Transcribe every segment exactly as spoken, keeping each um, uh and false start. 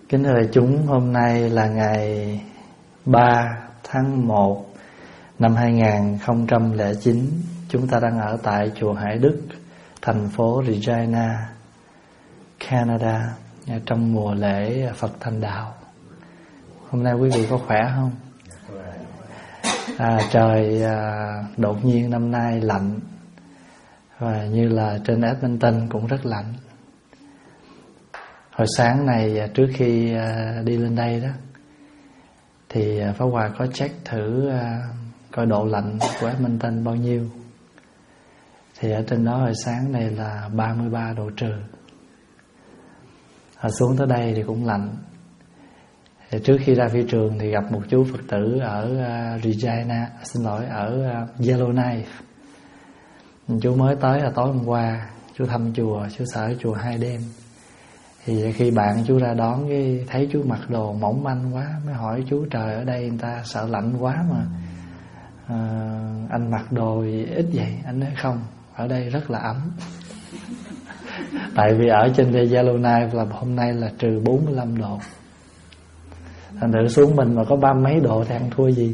Kính thưa đại chúng, hôm nay là ngày ba tháng một năm hai nghìn không trăm lẻ chín. Chúng ta đang ở tại chùa Hải Đức, thành phố Regina, Canada, trong mùa lễ Phật Thành Đạo. Hôm nay quý vị có khỏe không? À, trời à, đột nhiên năm nay lạnh, và như là trên Edmonton cũng rất lạnh. Hồi sáng này trước khi đi lên đây đó, thì Pháp Hòa có check thử coi độ lạnh của Edmonton bao nhiêu. Thì ở trên đó hồi sáng này là ba mươi ba độ trừ. Ở xuống tới đây thì cũng lạnh. Thì trước khi ra phi trường thì gặp một chú Phật tử ở Regina, xin lỗi, ở Yellowknife. Chú mới tới là tối hôm qua, chú thăm chùa, chú sở chùa hai đêm. Thì khi bạn chú ra đón, cái thấy chú mặc đồ mỏng manh quá, mới hỏi chú trời ở đây người ta sợ lạnh quá mà à, anh mặc đồ ít vậy. Anh nói không, ở đây rất là ấm. Tại vì ở trên Yellowknife là hôm nay là trừ bốn mươi lăm độ. Thành thử xuống mình mà có ba mấy độ thì ăn thua gì.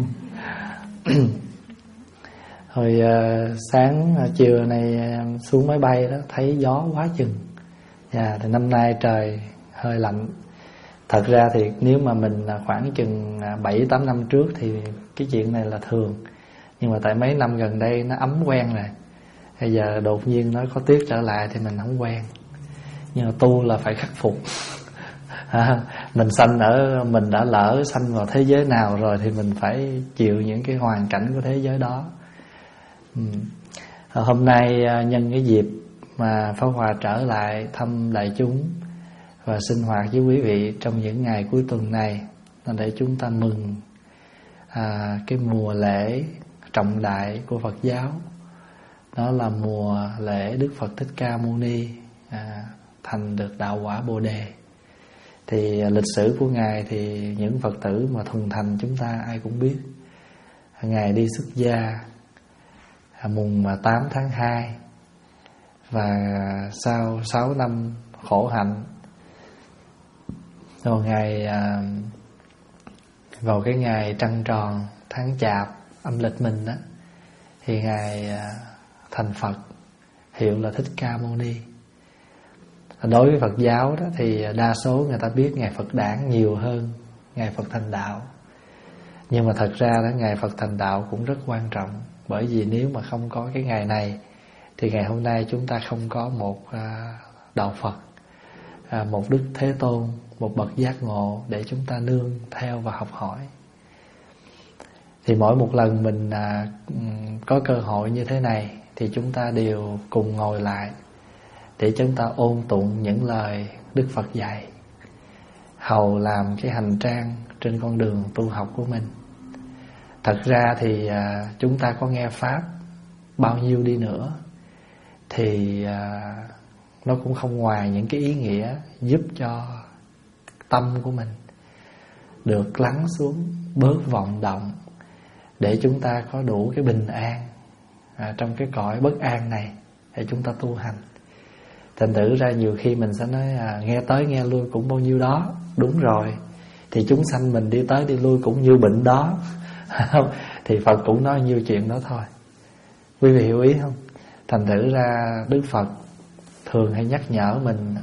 Hồi uh, sáng uh, chiều này uh, xuống máy bay đó, thấy gió quá chừng. Dạ, thì năm nay trời hơi lạnh. Thật ra thì nếu mà mình khoảng chừng bảy tám năm trước thì cái chuyện này là thường. Nhưng mà tại mấy năm gần đây nó ấm quen rồi. Bây giờ đột nhiên nó có tuyết trở lại thì mình không quen. Nhưng mà tu là phải khắc phục. À, mình sanh ở mình đã lỡ sanh vào thế giới nào rồi thì mình phải chịu những cái hoàn cảnh của thế giới đó. Ừ. Hôm nay nhân cái dịp mà Pháp Hòa trở lại thăm đại chúng và sinh hoạt với quý vị trong những ngày cuối tuần này, để chúng ta mừng à, cái mùa lễ trọng đại của Phật giáo. Đó là mùa lễ Đức Phật Thích Ca Mâu Ni à, thành được đạo quả Bồ Đề. Thì lịch sử của Ngài thì những Phật tử mà thuần thành chúng ta ai cũng biết. Ngài đi xuất gia mùng tám tháng hai, và sau sáu năm khổ hạnh, rồi Ngài à, vào cái ngày trăng tròn tháng Chạp âm lịch mình đó, thì Ngài à, thành Phật, hiệu là Thích Ca Mâu Ni. Đối với Phật giáo đó thì đa số người ta biết Ngài Phật Đản nhiều hơn Ngài Phật Thành Đạo. Nhưng mà thật ra đó, Ngài Phật Thành Đạo cũng rất quan trọng. Bởi vì nếu mà không có cái ngày này thì ngày hôm nay chúng ta không có một à, đạo Phật, à, một Đức Thế Tôn, một bậc giác ngộ để chúng ta nương theo và học hỏi. Thì mỗi một lần mình à, có cơ hội như thế này thì chúng ta đều cùng ngồi lại để chúng ta ôn tụng những lời Đức Phật dạy, hầu làm cái hành trang trên con đường tu học của mình. Thật ra thì à, chúng ta có nghe Pháp bao nhiêu đi nữa thì à, nó cũng không ngoài những cái ý nghĩa giúp cho tâm của mình được lắng xuống, bớt vọng động, để chúng ta có đủ cái bình an à, trong cái cõi bất an này để chúng ta tu hành. Thành thử ra nhiều khi mình sẽ nói à, nghe tới nghe lui cũng bao nhiêu đó. Đúng rồi, thì chúng sanh mình đi tới đi lui cũng như bệnh đó. Thì Phật cũng nói nhiêu chuyện đó thôi. Quý vị hiểu ý không? Thành thử ra Đức Phật thường hay nhắc nhở mình.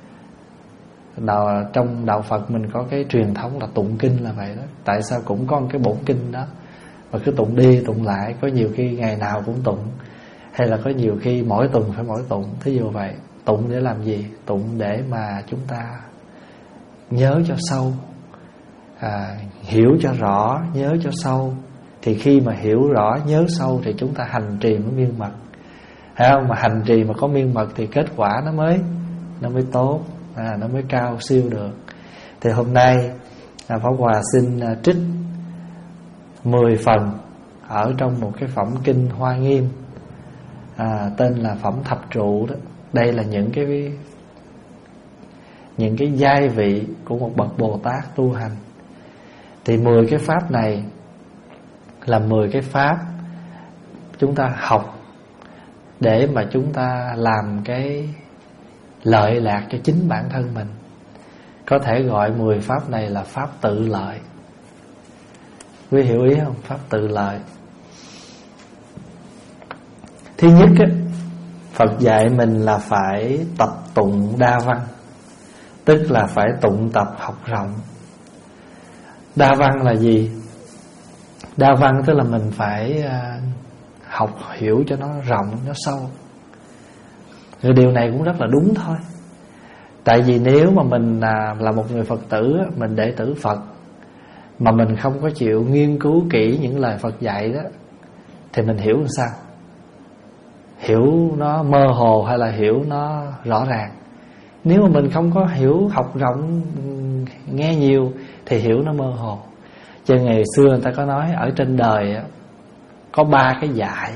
Đạo, trong đạo Phật mình có cái truyền thống là tụng kinh là vậy đó. Tại sao cũng có một cái bổn kinh đó mà cứ tụng đi tụng lại. Có nhiều khi ngày nào cũng tụng, hay là có nhiều khi mỗi tuần phải mỗi tụng. Thí dụ vậy. Tụng để làm gì? Tụng để mà chúng ta nhớ cho sâu, à, hiểu cho rõ, nhớ cho sâu. Thì khi mà hiểu rõ, nhớ sâu thì chúng ta hành trì mới miên mật. Thấy không? Mà hành trì mà có miên mật thì kết quả nó mới Nó mới tốt, à, nó mới cao siêu được. Thì hôm nay à, Pháp Hòa xin à, trích mười phần ở trong một cái phẩm kinh Hoa Nghiêm, à, tên là phẩm Thập Trụ đó. Đây là những cái Những cái giai vị của một bậc Bồ Tát tu hành. Thì mười cái pháp này là mười cái pháp chúng ta học để mà chúng ta làm cái lợi lạc cho chính bản thân mình. Có thể gọi mười pháp này là pháp tự lợi. Quý hiểu ý không? Pháp tự lợi. Thứ nhất á, Phật dạy mình là phải tập tụng đa văn, tức là phải tụng tập học rộng. Đa văn là gì? Đa văn tức là mình phải học hiểu cho nó rộng, nó sâu. Rồi điều này cũng rất là đúng thôi. Tại vì nếu mà mình là một người Phật tử, mình đệ tử Phật, mà mình không có chịu nghiên cứu kỹ những lời Phật dạy đó, thì mình hiểu làm sao? Hiểu nó mơ hồ hay là hiểu nó rõ ràng? Nếu mà mình không có hiểu, học rộng, nghe nhiều, thì hiểu nó mơ hồ. Cho ngày xưa người ta có nói ở trên đời có ba cái dạy.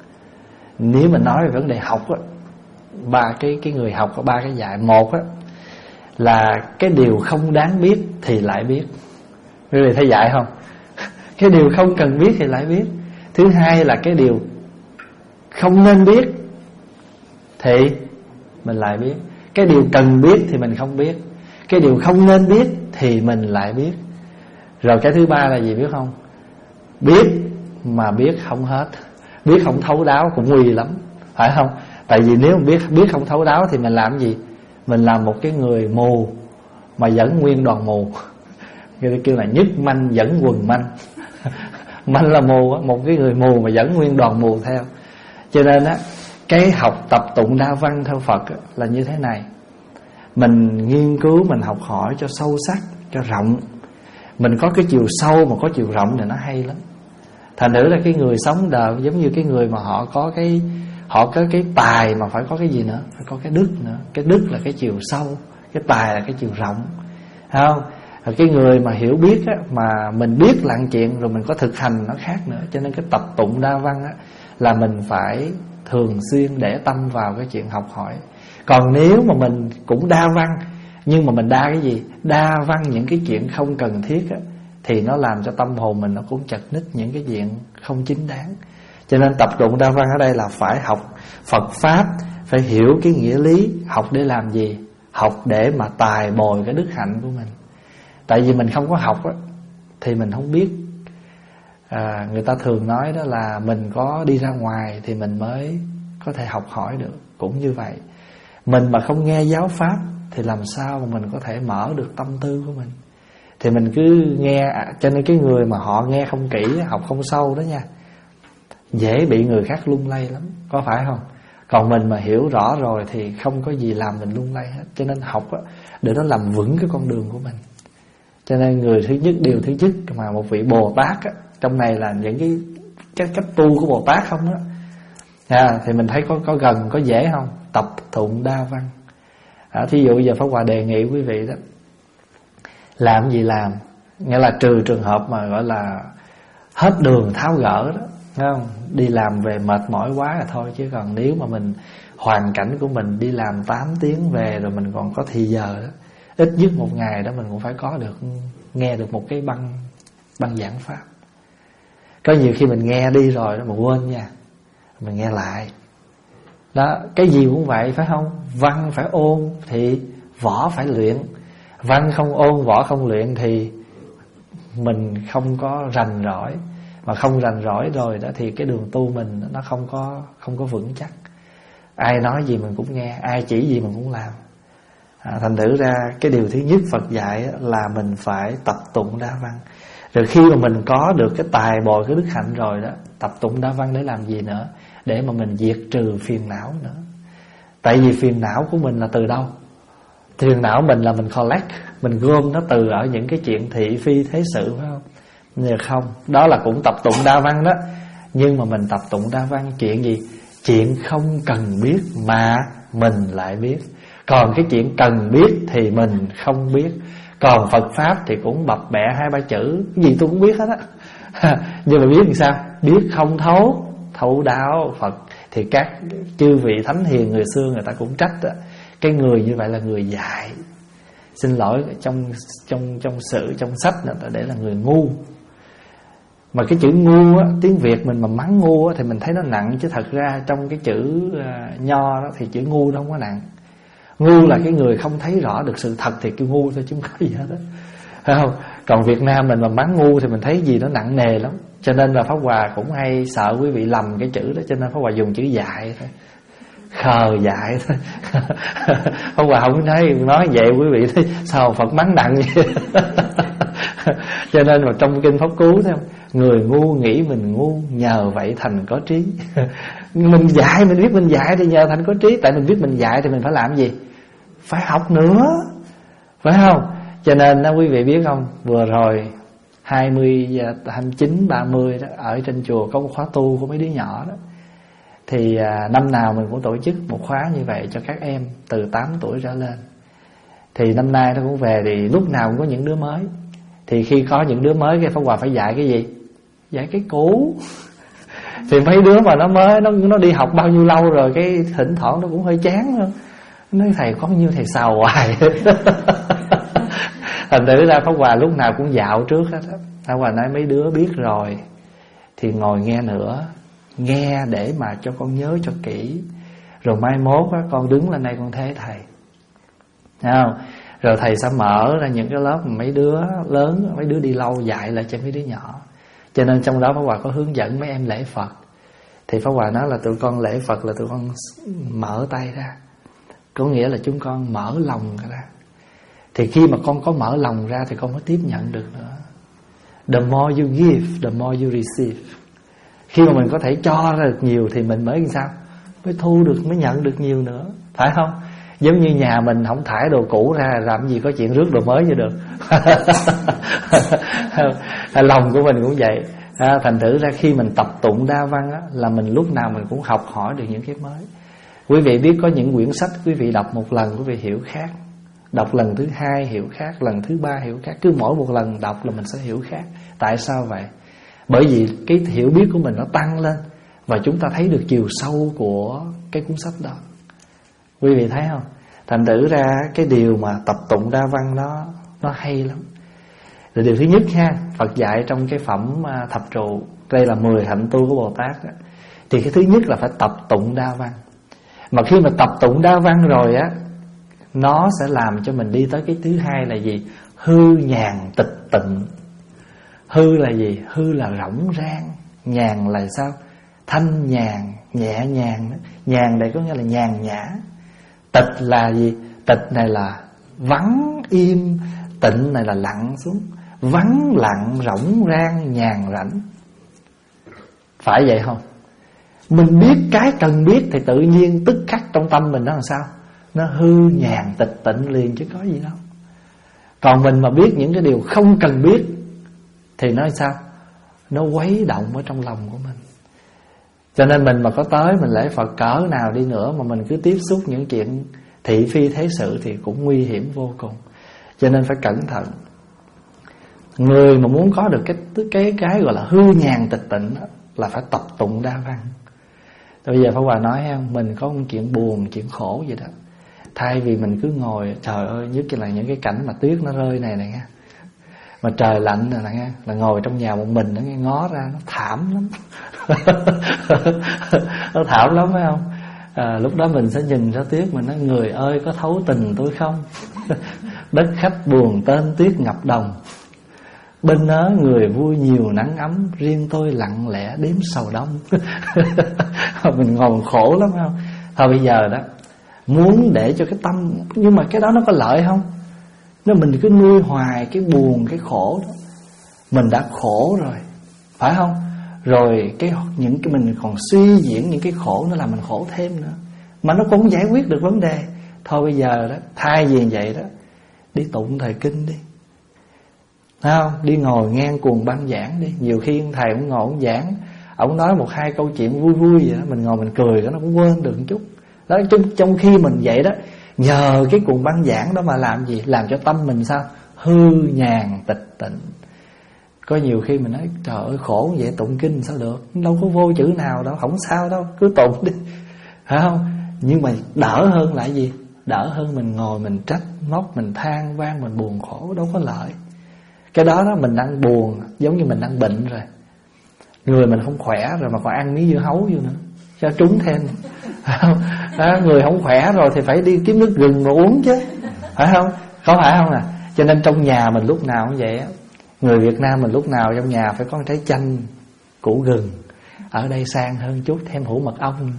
Nếu mình nói về vấn đề học á, ba cái cái người học có ba cái dạy. Một á là cái điều không đáng biết thì lại biết. Quý vị thấy dạy không? Cái điều không cần biết thì lại biết. Thứ hai là cái điều không nên biết thì mình lại biết. Cái điều cần biết thì mình không biết. Cái điều không nên biết thì mình lại biết. Rồi cái thứ ba là gì biết không? Biết mà biết không hết, biết không thấu đáo cũng nguy lắm, phải không? Tại vì nếu biết biết không thấu đáo thì mình làm gì? Mình làm một cái người mù mà dẫn nguyên đoàn mù. Người ta kêu là nhất manh dẫn quần manh. Manh là mù, một cái người mù mà dẫn nguyên đoàn mù theo. Cho nên á, cái học tập tụng đa văn theo Phật là như thế này. Mình nghiên cứu, mình học hỏi cho sâu sắc, cho rộng. Mình có cái chiều sâu mà có chiều rộng thì nó hay lắm. Thành thử là cái người sống đời giống như cái người mà họ có cái họ có cái tài mà phải có cái gì nữa, phải có cái đức nữa. Cái đức là cái chiều sâu, cái tài là cái chiều rộng, thấy không? Rồi cái người mà hiểu biết á, mà mình biết lặng chuyện rồi mình có thực hành nó khác nữa. Cho nên cái tập tụng đa văn á, là mình phải thường xuyên để tâm vào cái chuyện học hỏi. Còn nếu mà mình cũng đa văn, nhưng mà mình đa cái gì? Đa văn những cái chuyện không cần thiết á, thì nó làm cho tâm hồn mình nó cũng chật ních những cái chuyện không chính đáng. Cho nên tập tụng đa văn ở đây là phải học Phật Pháp, phải hiểu cái nghĩa lý. Học để làm gì? Học để mà tài bồi cái đức hạnh của mình. Tại vì mình không có học á, thì mình không biết. à, Người ta thường nói đó là mình có đi ra ngoài thì mình mới có thể học hỏi được. Cũng như vậy, mình mà không nghe giáo Pháp thì làm sao mà mình có thể mở được tâm tư của mình? Thì mình cứ nghe. Cho nên cái người mà họ nghe không kỹ, học không sâu đó nha, dễ bị người khác lung lay lắm, có phải không? Còn mình mà hiểu rõ rồi thì không có gì làm mình lung lay hết. Cho nên học á, để nó làm vững cái con đường của mình. Cho nên người thứ nhất, điều thứ nhất mà một vị Bồ Tát á, trong này là những cái cách cách tu của Bồ Tát không á, à, thì mình thấy có có gần, có dễ không? Tập tụng đa văn. à, Thí dụ giờ Pháp Hòa đề nghị quý vị đó, làm gì làm, nghĩa là trừ trường hợp mà gọi là hết đường tháo gỡ đó, thấy không? Đi làm về mệt mỏi quá là thôi. Chứ còn nếu mà mình hoàn cảnh của mình đi làm tám tiếng về rồi mình còn có thì giờ đó, ít nhất một ngày đó mình cũng phải có được, nghe được một cái băng băng giảng Pháp. Có nhiều khi mình nghe đi rồi đó mà quên nha, mình nghe lại đó. Cái gì cũng vậy, phải không? Văn phải ôn thì võ phải luyện. Văn không ôn, võ không luyện thì mình không có rành rỗi. Mà không rành rỗi rồi đó thì cái đường tu mình nó không có không có vững chắc. Ai nói gì mình cũng nghe, ai chỉ gì mình cũng làm. à, Thành thử ra cái điều thứ nhất Phật dạy là mình phải tập tụng đa văn. Rồi khi mà mình có được cái tài bồi, cái đức hạnh rồi đó, tập tụng đa văn để làm gì nữa? Để mà mình diệt trừ phiền não nữa. Tại vì phiền não của mình là từ đâu? Phiền não mình là mình collect, mình gom nó từ ở những cái chuyện thị phi thế sự, phải không? Nhưng không, đó là cũng tập tụng đa văn đó. Nhưng mà mình tập tụng đa văn chuyện gì? Chuyện không cần biết mà mình lại biết. Còn cái chuyện cần biết thì mình không biết. Còn Phật Pháp thì cũng bập bẹ hai ba chữ, cái gì tôi cũng biết hết á. Nhưng mà biết làm sao? Biết không thấu, thấu đáo Phật. Thì các chư vị thánh hiền người xưa người ta cũng trách đó, cái người như vậy là người dại. Xin lỗi, trong trong trong sự trong sách người ta để là người ngu. Mà cái chữ ngu á, tiếng Việt mình mà mắng ngu á, thì mình thấy nó nặng. Chứ thật ra trong cái chữ uh, nho đó thì chữ ngu nó không có nặng. Ngu là cái người không thấy rõ được sự thật thì kêu ngu thôi chứ không có gì hết đó, phải không? Còn Việt Nam mình mà mắng ngu thì mình thấy gì nó nặng nề lắm. Cho nên là Pháp Hòa cũng hay sợ quý vị lầm cái chữ đó, cho nên Pháp Hòa dùng chữ dại thôi, khờ dại thôi. Pháp Hòa không thấy nói vậy quý vị thấy sao Phật mắng nặng vậy. Cho nên mà trong kinh Pháp Cú thấy không? Người ngu nghĩ mình ngu, nhờ vậy thành có trí. Mình dạy, mình biết mình dạy thì nhờ thành có trí. Tại mình biết mình dạy thì mình phải làm gì? Phải học nữa, phải không? Cho nên đó quý vị biết không, vừa rồi hai mươi, hai mươi chín, ba mươi đó, ở trên chùa có một khóa tu của mấy đứa nhỏ đó. Thì à, năm nào mình cũng tổ chức một khóa như vậy cho các em từ tám tuổi trở lên. Thì năm nay nó cũng về, thì lúc nào cũng có những đứa mới. Thì khi có những đứa mới, cái Pháp Hòa phải dạy cái gì? Dạy cái cũ. Thì mấy đứa mà nó mới, nó nó đi học bao nhiêu lâu rồi, cái thỉnh thoảng nó cũng hơi chán thôi. Nói thầy có nhiêu thầy xào hoài. Thành thử ra Pháp Hòa lúc nào cũng dạo trước hết á. Pháp Hòa nói mấy đứa biết rồi thì ngồi nghe nữa, nghe để mà cho con nhớ cho kỹ, rồi mai mốt á, con đứng lên đây con thế thầy, thấy không? Rồi thầy sẽ mở ra những cái lớp mà mấy đứa lớn, mấy đứa đi lâu dạy lại cho mấy đứa nhỏ. Cho nên trong đó Pháp Hòa có hướng dẫn mấy em lễ Phật. Thì Pháp Hòa nói là tụi con lễ Phật là tụi con mở tay ra, có nghĩa là chúng con mở lòng ra. Thì khi mà con có mở lòng ra thì con mới tiếp nhận được nữa. The more you give, the more you receive. Khi mà mình có thể cho ra được nhiều thì mình mới sao? Mới thu được, mới nhận được nhiều nữa, phải không? Giống như nhà mình không thải đồ cũ ra, làm gì có chuyện rước đồ mới cho được. Lòng của mình cũng vậy. À, thành thử ra khi mình tập tụng đa văn á, là mình lúc nào mình cũng học hỏi được những cái mới. Quý vị biết có những quyển sách quý vị đọc một lần quý vị hiểu khác, đọc lần thứ hai hiểu khác, lần thứ ba hiểu khác. Cứ mỗi một lần đọc là mình sẽ hiểu khác. Tại sao vậy? Bởi vì cái hiểu biết của mình nó tăng lên, và chúng ta thấy được chiều sâu của cái cuốn sách đó. Quý vị thấy không? Thành thử ra cái điều mà tập tụng đa văn đó nó hay lắm. Rồi điều thứ nhất ha, Phật dạy trong cái phẩm thập trụ, đây là mười hạnh tu của Bồ Tát đó. Thì cái thứ nhất là phải tập tụng đa văn. Mà khi mà tập tụng đa văn rồi á, nó sẽ làm cho mình đi tới cái thứ hai là gì? Hư nhàn tịch tịnh. Hư là gì? Hư là rỗng rang. Nhàn là sao? Thanh nhàn, nhẹ nhàng. Nhàn đây có nghĩa là nhàn nhã. Tịch là gì? Tịch này là vắng im, tịnh này là lặng xuống. Vắng lặng, rỗng rang, nhàn rảnh. Phải vậy không? Mình biết cái cần biết thì tự nhiên tức khắc trong tâm mình nó làm sao? Nó hư nhàn tịch tịnh liền chứ có gì đâu. Còn mình mà biết những cái điều không cần biết thì nó sao? Nó quấy động ở trong lòng của mình. Cho nên mình mà có tới mình lễ Phật cỡ nào đi nữa mà mình cứ tiếp xúc những chuyện thị phi thế sự thì cũng nguy hiểm vô cùng. Cho nên phải cẩn thận. Người mà muốn có được cái cái cái gọi là hư nhàn tịch tịnh đó, là phải tập tụng đa văn. Bây giờ Pháp Hòa nói không, mình có một chuyện buồn, chuyện khổ vậy đó, thay vì mình cứ ngồi, trời ơi, nhất là những cái cảnh mà tuyết nó rơi này này nghe, mà trời lạnh này nghe, là ngồi trong nhà một mình nó nghe, ngó ra nó thảm lắm. Nó thảm lắm phải không? À, lúc đó mình sẽ nhìn ra tuyết, mình nói người ơi có thấu tình tôi không? Đất khách buồn tên tuyết ngập đồng, bên đó người vui nhiều nắng ấm, riêng tôi lặng lẽ đếm sầu đông. Mình ngồi khổ lắm không? Thôi bây giờ đó, muốn để cho cái tâm, nhưng mà cái đó nó có lợi không? Nếu mình cứ nuôi hoài cái buồn, cái khổ đó, mình đã khổ rồi, phải không? Rồi cái những cái mình còn suy diễn những cái khổ, nó làm mình khổ thêm nữa, mà nó cũng không giải quyết được vấn đề. Thôi bây giờ đó, thay vì vậy đó, đi tụng thời kinh đi, thấy không? Đi ngồi nghe cuồng băng giảng đi. Nhiều khi thầy cũng ngồi cũng giảng, ông nói một hai câu chuyện vui vui vậy đó, mình ngồi mình cười đó, nó cũng quên được một chút đó. Trong, trong khi mình vậy đó, nhờ cái cuồng băng giảng đó mà làm gì? Làm cho tâm mình sao? Hư nhàn tịch tịnh. Có nhiều khi mình nói trời ơi khổ vậy, tụng kinh sao được, đâu có vô chữ nào đâu, không sao đâu, cứ tụng đi, phải không? Nhưng mà đỡ hơn là gì? Đỡ hơn mình ngồi mình trách móc, mình than vang, mình buồn khổ, đâu có lợi. Cái đó đó mình đang buồn, giống như mình đang bệnh rồi, người mình không khỏe rồi mà còn ăn miếng dưa hấu vô nữa, cho trúng thêm. à, người không khỏe rồi thì phải đi kiếm nước gừng mà uống chứ, phải không? Có phải không nè? Cho nên trong nhà mình lúc nào cũng vậy á. Người Việt Nam mình lúc nào trong nhà phải có trái chanh, củ gừng. Ở đây sang hơn chút thêm hũ mật ong.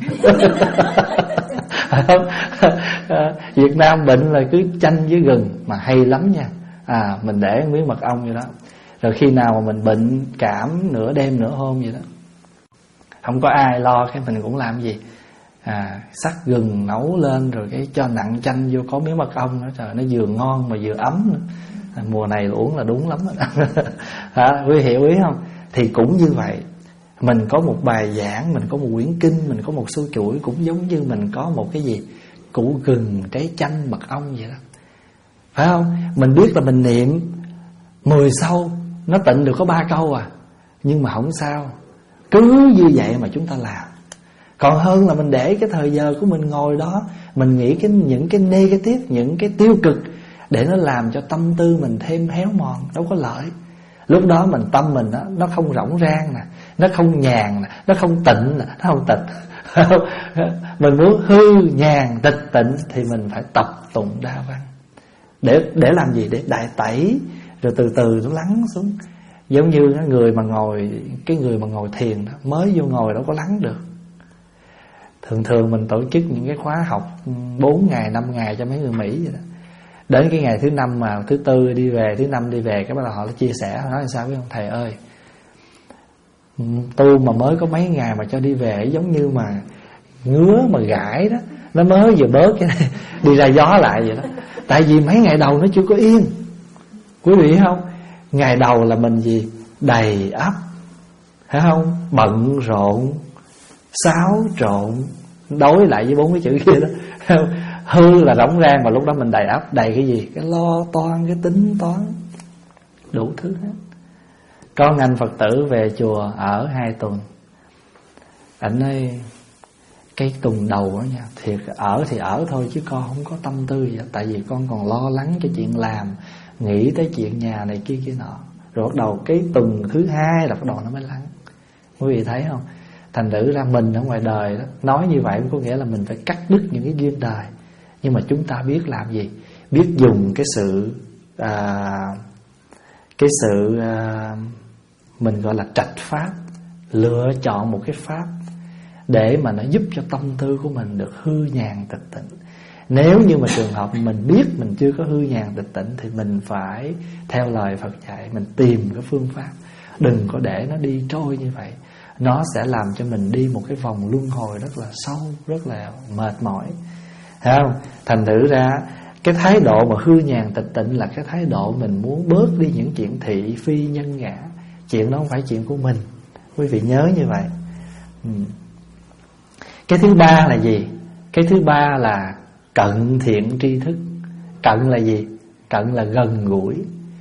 Phải không? À, Việt Nam bệnh là cứ chanh với gừng mà hay lắm nha. À, mình để miếng mật ong vậy đó. Rồi khi nào mà mình bệnh cảm nửa đêm nửa hôm vậy đó, không có ai lo cái mình cũng làm gì, à, sắc gừng nấu lên rồi cái cho nặng chanh vô, có miếng mật ong nữa, trời, nó vừa ngon mà vừa ấm nữa. À, mùa này uống là đúng lắm đó. À, quý hiểu ý không? Thì cũng như vậy, mình có một bài giảng, mình có một quyển kinh, mình có một số chuỗi, cũng giống như mình có một cái gì, củ gừng, trái chanh, mật ong vậy đó, phải không? Mình biết là mình niệm mười câu nó tịnh được có ba câu à, nhưng mà không sao, cứ như vậy mà chúng ta làm. Còn hơn là mình để cái thời giờ của mình ngồi đó, mình nghĩ cái những cái negative, những cái tiêu cực, để nó làm cho tâm tư mình thêm héo mòn, đâu có lợi. Lúc đó mình tâm mình đó, nó không rỗng rang nè, nó không nhàn nè, nó không tịnh nè, nó không tịch. Mình muốn hư nhàn tịch tịnh thì mình phải tập tụng đa văn. Để để làm gì? Để đại tẩy, rồi từ từ nó lắng xuống. Giống như cái người mà ngồi, cái người mà ngồi thiền đó, mới vô ngồi đâu có lắng được. Thường thường mình tổ chức những cái khóa học bốn ngày, năm ngày cho mấy người Mỹ vậy đó. Đến cái ngày thứ năm mà thứ tư đi về, thứ năm đi về, cái bắt đầu họ chia sẻ, họ nói sao biết không? Thầy ơi, tu mà mới có mấy ngày mà cho đi về giống như mà ngứa mà gãi đó, nó mới vừa bớt cái này, đi ra gió lại vậy đó. Tại vì mấy ngày đầu nó chưa có yên. Quý vị thấy không? Ngày đầu là mình gì? Đầy ắp, phải không? Bận rộn, xáo trộn, đối lại với bốn cái chữ kia đó. Hư là rỗng rang, mà lúc đó mình đầy ắp. Đầy cái gì? Cái lo toan, cái tính toán, đủ thứ hết. Con anh Phật tử về chùa ở hai tuần. Anh ơi, cái tuần đầu đó nha, thiệt ở thì ở thôi chứ con không có tâm tư vậy. Tại vì con còn lo lắng cho chuyện làm, nghĩ tới chuyện nhà này kia kia nọ. Rồi bắt đầu cái tuần thứ hai là bắt đầu nó mới lắng. Quý vị thấy không? Thành thử ra mình ở ngoài đời đó, nói như vậy có nghĩa là mình phải cắt đứt những cái duyên đời. Nhưng mà chúng ta biết làm gì? Biết dùng cái sự à, Cái sự à, mình gọi là trạch pháp, lựa chọn một cái pháp để mà nó giúp cho tâm tư của mình được hư nhàn tịch tịnh. Nếu như mà trường hợp mình biết mình chưa có hư nhàn tịch tịnh thì mình phải theo lời Phật dạy, mình tìm cái phương pháp. Đừng có để nó đi trôi như vậy. Nó sẽ làm cho mình đi một cái vòng luân hồi rất là sâu, rất là mệt mỏi. Thấy không? Thành thử ra cái thái độ mà hư nhàn tịch tịnh là cái thái độ mình muốn bớt đi những chuyện thị phi nhân ngã. Chuyện đó không phải chuyện của mình. Quý vị nhớ như vậy. ừ. Cái thứ ba là gì? Cái thứ ba là cận thiện tri thức. Cận là gì? Cận là gần gũi.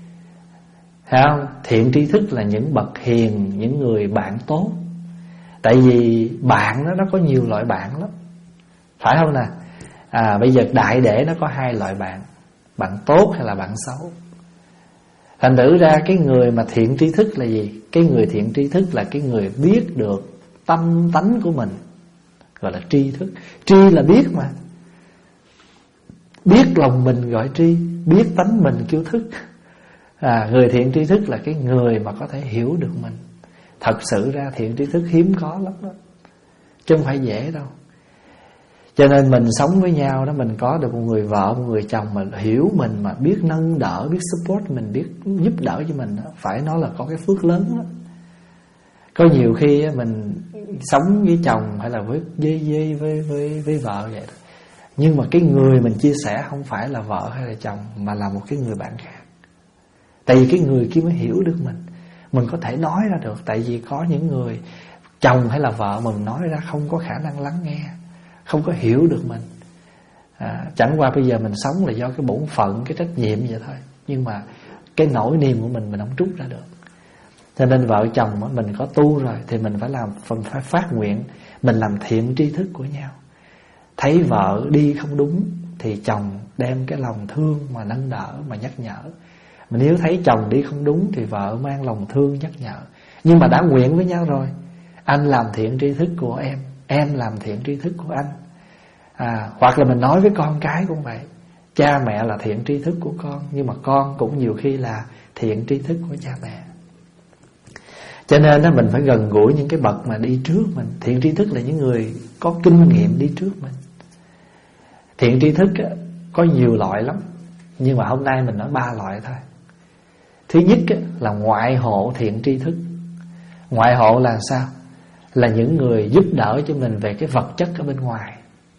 Thấy không? Thiện tri thức là những bậc hiền, những người bạn tốt. Tại vì bạn đó, nó có nhiều loại bạn lắm, phải không nè? À, bây giờ đại để nó có hai loại bạn, bạn tốt hay là bạn xấu. Thành thử ra cái người mà thiện tri thức là gì? Cái người thiện tri thức là cái người biết được tâm tánh của mình, gọi là tri thức. Tri là biết mà. Biết lòng mình gọi tri, biết tánh mình kêu thức. À, người thiện tri thức là cái người mà có thể hiểu được mình. Thật sự ra thiện tri thức hiếm có lắm đó, chứ không phải dễ đâu. Cho nên mình sống với nhau đó, mình có được một người vợ, một người chồng mà hiểu mình, mà biết nâng đỡ, biết support mình, biết giúp đỡ cho mình đó, phải nói là có cái phước lớn đó. Có nhiều khi mình sống với chồng hay là với với với với với, với vợ vậy đó, nhưng mà cái người mình chia sẻ không phải là vợ hay là chồng, mà là một cái người bạn khác. Tại vì cái người kia mới hiểu được mình. Mình có thể nói ra được. Tại vì có những người chồng hay là vợ mình nói ra không có khả năng lắng nghe, không có hiểu được mình. à, Chẳng qua bây giờ mình sống là do cái bổn phận, cái trách nhiệm vậy thôi. Nhưng mà cái nỗi niềm của mình mình không trút ra được. Cho nên vợ chồng mình có tu rồi thì mình phải làm, phần phải phát nguyện, mình làm thiện tri thức của nhau. Thấy vợ đi không đúng thì chồng đem cái lòng thương mà nâng đỡ, mà nhắc nhở. Mà nếu thấy chồng đi không đúng thì vợ mang lòng thương nhắc nhở. Nhưng mà đã nguyện với nhau rồi, anh làm thiện tri thức của em, em làm thiện tri thức của anh. à, Hoặc là mình nói với con cái cũng vậy. Cha mẹ là thiện tri thức của con, nhưng mà con cũng nhiều khi là thiện tri thức của cha mẹ. Cho nên đó, mình phải gần gũi những cái bậc mà đi trước mình. Thiện tri thức là những người có kinh nghiệm đi trước mình. Thiện tri thức á, có nhiều loại lắm, nhưng mà hôm nay mình nói ba loại thôi. Thứ nhất á, là ngoại hộ thiện tri thức. Ngoại hộ là sao? Là những người giúp đỡ cho mình về cái vật chất ở bên ngoài.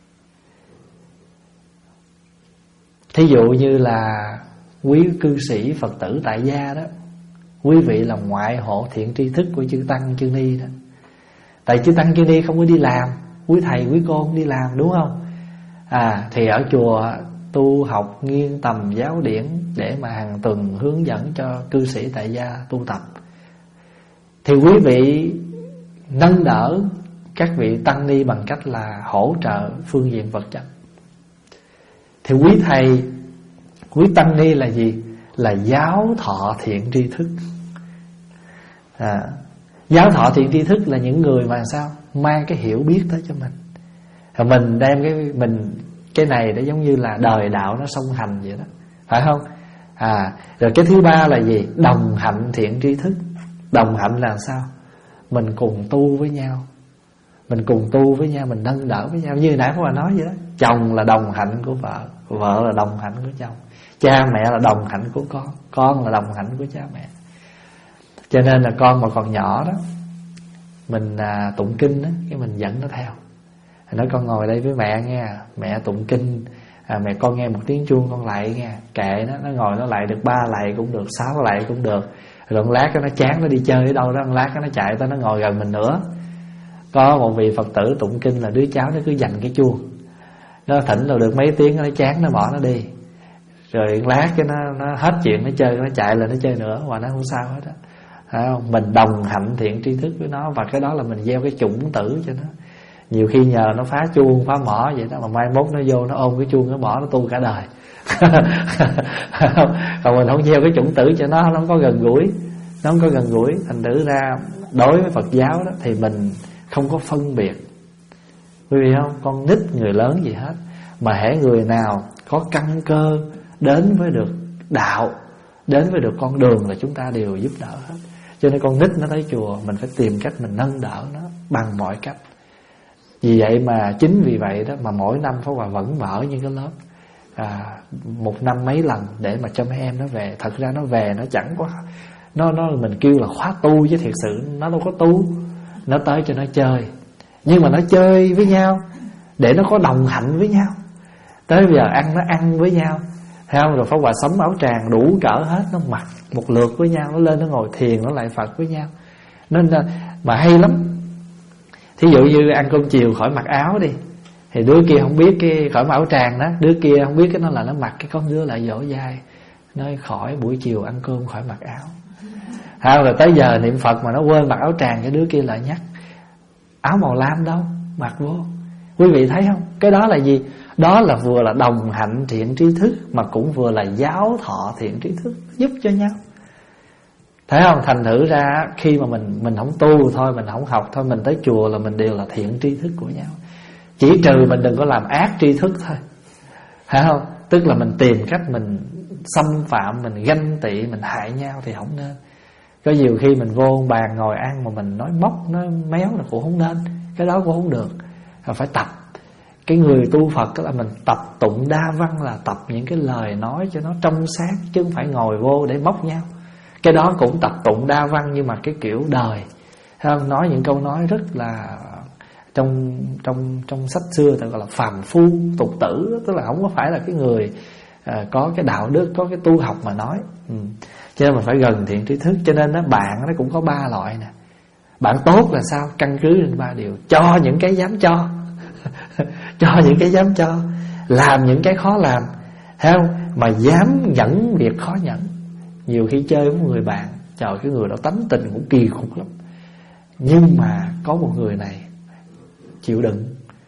Thí dụ như là quý cư sĩ Phật tử tại gia đó, quý vị là ngoại hộ thiện tri thức của chư Tăng chư Ni đó. Tại chư Tăng chư Ni không có đi làm, quý thầy quý cô không đi làm, đúng không? À, thì ở chùa tu học nghiên tầm giáo điển để mà hàng tuần hướng dẫn cho cư sĩ tại gia tu tập. Thì quý vị nâng đỡ các vị tăng ni bằng cách là hỗ trợ phương diện vật chất. Thì quý thầy, quý tăng ni là gì? Là giáo thọ thiện tri thức. à, Giáo thọ thiện tri thức là những người mà sao? Mang cái hiểu biết tới cho mình. Rồi mình đem cái mình cái này để giống như là đời đạo nó song hành vậy đó, phải không? À, rồi cái thứ ba là gì? Đồng hạnh thiện tri thức. Đồng hạnh là sao? Mình cùng tu với nhau, mình cùng tu với nhau, mình nâng đỡ với nhau. Như nãy Pháp Hòa nói vậy đó. Chồng là đồng hạnh của vợ, vợ là đồng hạnh của chồng, cha mẹ là đồng hạnh của con, con là đồng hạnh của cha mẹ. Cho nên là con mà còn nhỏ đó, mình à, tụng kinh đó, cái mình dẫn nó theo. Nói con ngồi đây với mẹ nghe, mẹ tụng kinh, à, mẹ con nghe một tiếng chuông con lạy nghe. Kệ nó, nó ngồi nó lạy được ba lạy cũng được, sáu lạy cũng được. Rồi một lát nó chán, nó đi chơi ở đâu đó, một lát nó chạy tới nó ngồi gần mình nữa. Có một vị Phật tử tụng kinh là đứa cháu nó cứ giành cái chuông, nó thỉnh rồi được mấy tiếng nó chán, nó bỏ nó đi. Rồi một lát cái nó, nó hết chuyện nó chơi, nó chạy lên nó chơi nữa, và nó không sao hết á. Không? Mình đồng hạnh thiện tri thức với nó, và cái đó là mình gieo cái chủng tử cho nó. Nhiều khi nhờ nó phá chuông, phá mỏ vậy đó, mà mai mốt nó vô nó ôm cái chuông, nó bỏ, nó tu cả đời. Còn mình không gieo cái chủng tử cho nó, nó không có gần gũi, nó không có gần gũi. Thành thử ra đối với Phật giáo đó thì mình không có phân biệt, quý vị không? Con nít người lớn gì hết, mà hễ người nào có căn cơ đến với được đạo, đến với được con đường là chúng ta đều giúp đỡ hết. Cho nên con nít nó tới chùa, mình phải tìm cách mình nâng đỡ nó bằng mọi cách. Vì vậy mà chính vì vậy đó mà mỗi năm Pháp Hòa vẫn mở những cái lớp à, một năm mấy lần để mà cho mấy em nó về. Thật ra nó về nó chẳng có, nó nó mình kêu là khóa tu, chứ thiệt sự nó đâu có tu. Nó tới cho nó chơi, nhưng mà nó chơi với nhau để nó có đồng hạnh với nhau. Tới bây giờ ăn nó ăn với nhau, thấy không? Rồi Pháp Hòa sắm áo tràng đủ cỡ hết, nó mặc một lượt với nhau, nó lên nó ngồi thiền, nó lại Phật với nhau. Nên là, mà hay lắm. Thí dụ như ăn cơm chiều khỏi mặc áo đi, thì đứa kia không biết cái khỏi mặc áo tràng đó, đứa kia không biết cái nó là nó mặc, cái con đứa lại dỗ dai nói khỏi buổi chiều ăn cơm khỏi mặc áo. À, rồi tới giờ niệm Phật mà nó quên mặc áo tràng, cái đứa kia lại nhắc áo màu lam đâu, mặc vô. Quý vị thấy không? Cái đó là gì? Đó là vừa là đồng hạnh thiện tri thức, mà cũng vừa là giáo thọ thiện tri thức, giúp cho nhau. Thấy không? Thành thử ra khi mà mình mình không tu thôi, mình không học thôi, mình tới chùa là mình đều là thiện tri thức của nhau. Chỉ trừ mình đừng có làm ác tri thức thôi, thấy không? Tức là mình tìm cách mình xâm phạm, mình ganh tị, mình hại nhau thì không nên. Có nhiều khi mình vô bàn ngồi ăn mà mình nói móc, nói méo là cũng không nên. Cái đó cũng không được. Phải tập. Cái người tu Phật là mình tập tụng đa văn, là tập những cái lời nói cho nó trong sáng, chứ không phải ngồi vô để móc nhau. Cái đó cũng tập tụng đa văn, nhưng mà cái kiểu đời, không? Nói những câu nói rất là trong trong trong sách xưa ta gọi là phàm phu tục tử, tức là không có phải là cái người à, có cái đạo đức, có cái tu học mà nói. ừ. Cho nên mình phải gần thiện tri thức. Cho nên đó, bạn nó cũng có ba loại nè. Bạn tốt là sao? Căn cứ lên ba điều: cho những cái dám cho cho những cái dám cho, làm những cái khó làm, thấy không? Mà dám nhận việc khó nhận. Nhiều khi chơi với một người bạn, trời, cái người đó tánh tình cũng kỳ khủng lắm, nhưng mà có một người này chịu đựng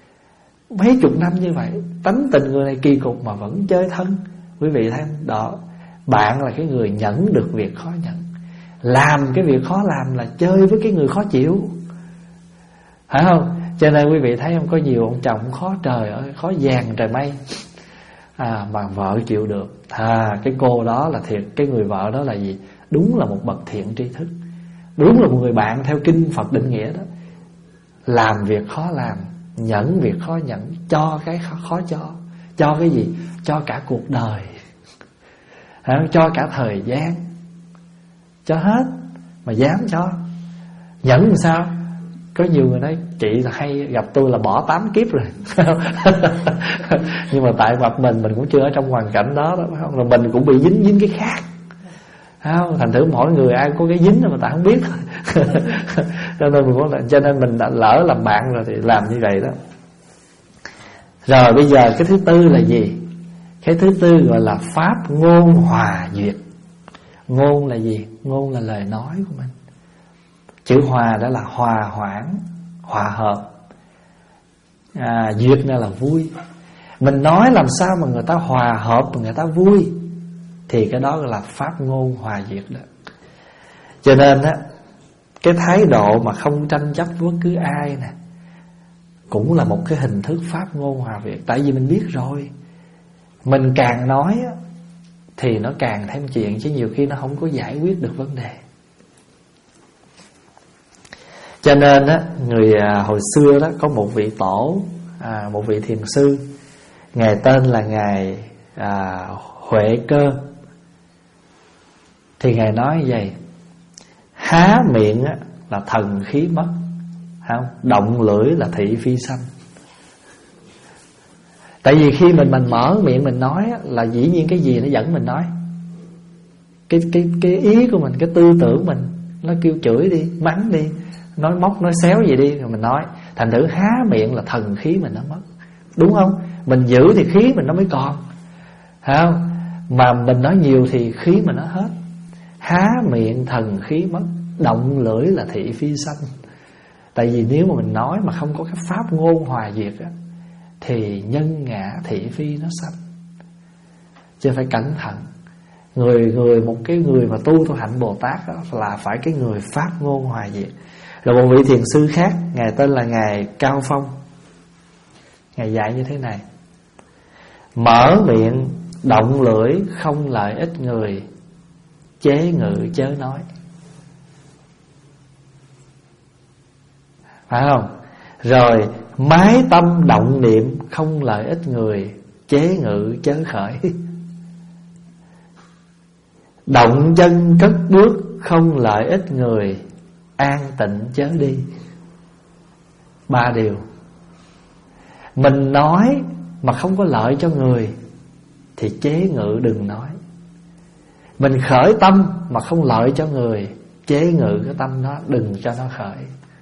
mấy chục năm như vậy, tánh tình người này kỳ cục mà vẫn chơi thân. Quý vị thấy không? Đó, bạn là cái người nhận được việc khó nhận, làm cái việc khó làm là chơi với cái người khó chịu, phải không? Cho nên quý vị thấy không, có nhiều ông chồng khó trời ơi, khó dàn trời mây, à, mà vợ chịu được. À, cái cô đó là thiệt, cái người vợ đó là gì? Đúng là một bậc thiện tri thức, đúng là một người bạn theo kinh Phật định nghĩa đó. Làm việc khó làm, nhẫn việc khó nhẫn, cho cái khó, khó cho. Cho cái gì? Cho cả cuộc đời, à, cho cả thời gian, cho hết mà dám cho. Nhẫn làm sao? Có nhiều người nói chị là hay gặp tôi là bỏ tám kiếp rồi. Nhưng mà tại mặt mình Mình cũng chưa ở trong hoàn cảnh đó, đó không? Rồi mình cũng bị dính dính cái khác, không? Thành thử mỗi người ai có cái dính mà ta không biết. Cho nên mình có, cho nên mình đã lỡ làm bạn rồi thì làm như vậy đó. Rồi bây giờ cái thứ tư là gì? Cái thứ tư gọi là pháp ngôn hòa duyệt. Ngôn là gì? Ngôn là lời nói của mình. Chữ hòa đó là hòa hoãn, hòa hợp, à, duyệt này là vui. Mình nói làm sao mà người ta hòa hợp và người ta vui, thì cái đó là pháp ngôn hòa duyệt đó. Cho nên á, cái thái độ mà không tranh chấp với bất cứ ai nè, cũng là một cái hình thức pháp ngôn hòa duyệt. Tại vì mình biết rồi, mình càng nói á, thì nó càng thêm chuyện, chứ nhiều khi nó không có giải quyết được vấn đề. Cho nên á, người à, hồi xưa đó có một vị tổ, à, một vị thiền sư, ngài tên là ngài à, Huệ Cơ. Thì ngài nói như vậy: há miệng á, là thần khí mất, không? Động lưỡi là thị phi sanh. Tại vì khi mình mình mở miệng mình nói á, là dĩ nhiên cái gì nó dẫn mình nói. Cái cái cái ý của mình, cái tư tưởng mình, nó kêu chửi đi, mắng đi, nói móc, nói xéo gì đi, rồi mình nói. Thành thử há miệng là thần khí mình nó mất, đúng không? Mình giữ thì khí mình nó mới còn, không? Mà mình nói nhiều thì khí mình nó hết. Há miệng thần khí mất, động lưỡi là thị phi sanh. Tại vì nếu mà mình nói mà không có cái pháp ngôn hòa duyệt á, thì nhân ngã thị phi nó sanh. Chứ phải cẩn thận. Người người một cái người mà tu theo hạnh Bồ Tát đó, là phải cái người pháp ngôn hòa duyệt. Rồi một vị thiền sư khác, ngài tên là ngài Cao Phong, ngài dạy như thế này: mở miệng động lưỡi không lợi ích người, chế ngự chớ nói. Phải không? Rồi mái tâm động niệm không lợi ích người, chế ngự chớ khởi. Động chân cất bước không lợi ích người, an tịnh chớ đi. Ba điều. Mình nói mà không có lợi cho người thì chế ngự đừng nói. Mình khởi tâm mà không lợi cho người, chế ngự cái tâm đó, đừng cho nó khởi.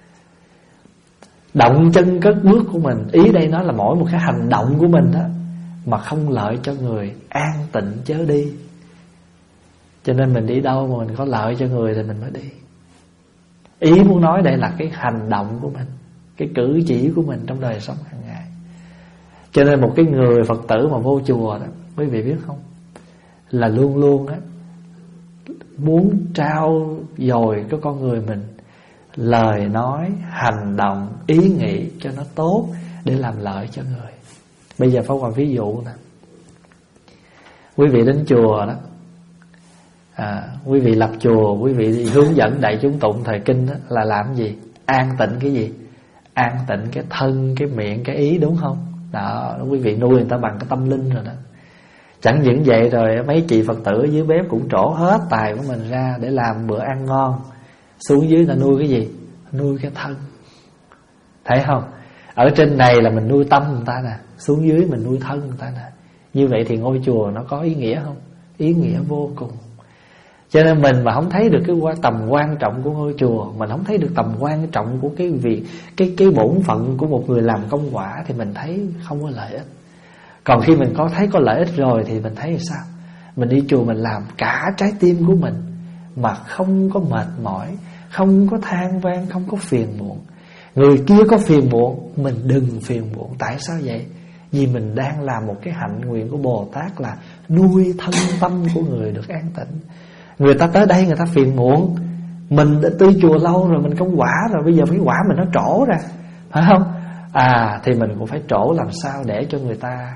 Động chân cất bước của mình, ý đây nói là mỗi một cái hành động của mình đó mà không lợi cho người, an tịnh chớ đi. Cho nên mình đi đâu mà mình có lợi cho người thì mình mới đi. Ý muốn nói đây là cái hành động của mình, cái cử chỉ của mình trong đời sống hàng ngày. Cho nên một cái người Phật tử mà vô chùa đó, quý vị biết không, là luôn luôn á muốn trao dồi cái con người mình lời nói, hành động, ý nghĩ cho nó tốt để làm lợi cho người. Bây giờ Pháp Hòa ví dụ nè. Quý vị đến chùa đó, à, quý vị lập chùa, quý vị hướng dẫn đại chúng tụng thời kinh đó, là làm gì? An tịnh cái gì? An tịnh cái thân, cái miệng, cái ý, đúng không? Đó, quý vị nuôi người ta bằng cái tâm linh rồi đó. Chẳng những vậy rồi mấy chị Phật tử ở dưới bếp cũng trổ hết tài của mình ra để làm bữa ăn ngon. Xuống dưới là nuôi cái gì? Nuôi cái thân. Thấy không? Ở trên này là mình nuôi tâm người ta nè, xuống dưới mình nuôi thân người ta nè. Như vậy thì ngôi chùa nó có ý nghĩa không? Ý nghĩa vô cùng. Cho nên mình mà không thấy được cái tầm quan trọng của ngôi chùa, mình không thấy được tầm quan trọng của cái việc cái cái bổn phận của một người làm công quả, thì mình thấy không có lợi ích. Còn khi mình có thấy có lợi ích rồi thì mình thấy là sao? Mình đi chùa mình làm cả trái tim của mình mà không có mệt mỏi, không có than vang, không có phiền muộn. Người kia có phiền muộn, mình đừng phiền muộn. Tại sao vậy? Vì mình đang làm một cái hạnh nguyện của Bồ Tát là nuôi thân tâm của người được an tịnh. Người ta tới đây người ta phiền muộn, mình đã tới chùa lâu rồi, mình công quả rồi, bây giờ cái quả mình nó trổ ra, phải không? À thì mình cũng phải trổ làm sao để cho người ta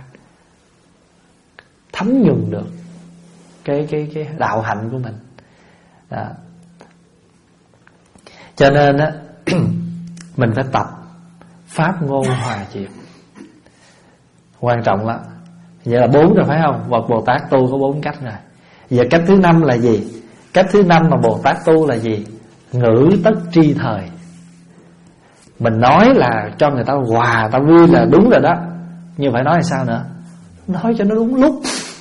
thấm nhuần được cái cái cái đạo hạnh của mình. Đó. Cho nên á mình phải tập pháp ngôn hòa diệt, quan trọng lắm. Vậy là bốn rồi phải không? Phật Bồ Tát tu có bốn cách rồi. Giờ cách thứ năm là gì? Cách thứ năm mà Bồ Tát tu là gì? Ngữ tất tri thời. Mình nói là cho người ta hòa, ta vui là đúng rồi đó, nhưng phải nói là sao nữa? Nói cho nó đúng lúc.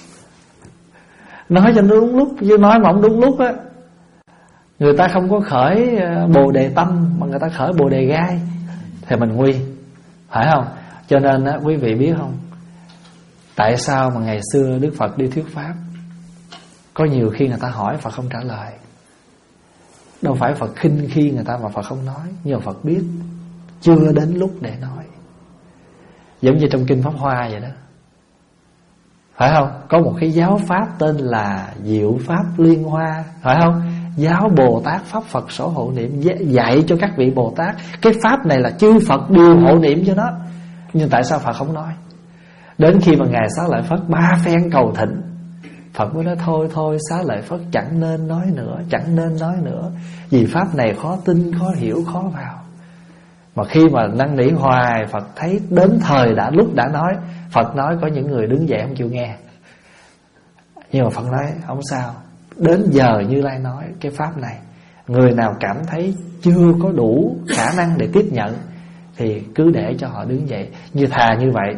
Nói cho nó đúng lúc, chứ nói mà không đúng lúc á, người ta không có khởi bồ đề tâm mà người ta khởi bồ đề gai thì mình nguy, phải không? Cho nên á, quý vị biết không, tại sao mà ngày xưa Đức Phật đi thuyết pháp, có nhiều khi người ta hỏi Phật không trả lời. Đâu phải Phật khinh khi người ta mà Phật không nói, nhưng mà Phật biết chưa đến lúc để nói. Giống như trong Kinh Pháp Hoa vậy đó, phải không? Có một cái giáo pháp tên là Diệu Pháp Liên Hoa, phải không? Giáo Bồ Tát Pháp Phật Sở Hộ Niệm, dạy cho các vị Bồ Tát. Cái pháp này là chư Phật đều hộ niệm cho nó, nhưng tại sao Phật không nói? Đến khi mà Ngài Xá Lợi Phất ba phen cầu thịnh, Phật mới nói thôi thôi Xá Lợi Phất chẳng nên nói nữa, chẳng nên nói nữa, vì pháp này khó tin, khó hiểu, khó vào. Mà khi mà năn nỉ hoài, Phật thấy đến thời đã lúc đã nói. Phật nói có những người đứng dậy không chịu nghe, nhưng mà Phật nói không sao, đến giờ Như Lai nói cái pháp này, người nào cảm thấy chưa có đủ khả năng để tiếp nhận thì cứ để cho họ đứng dậy. Như thà như vậy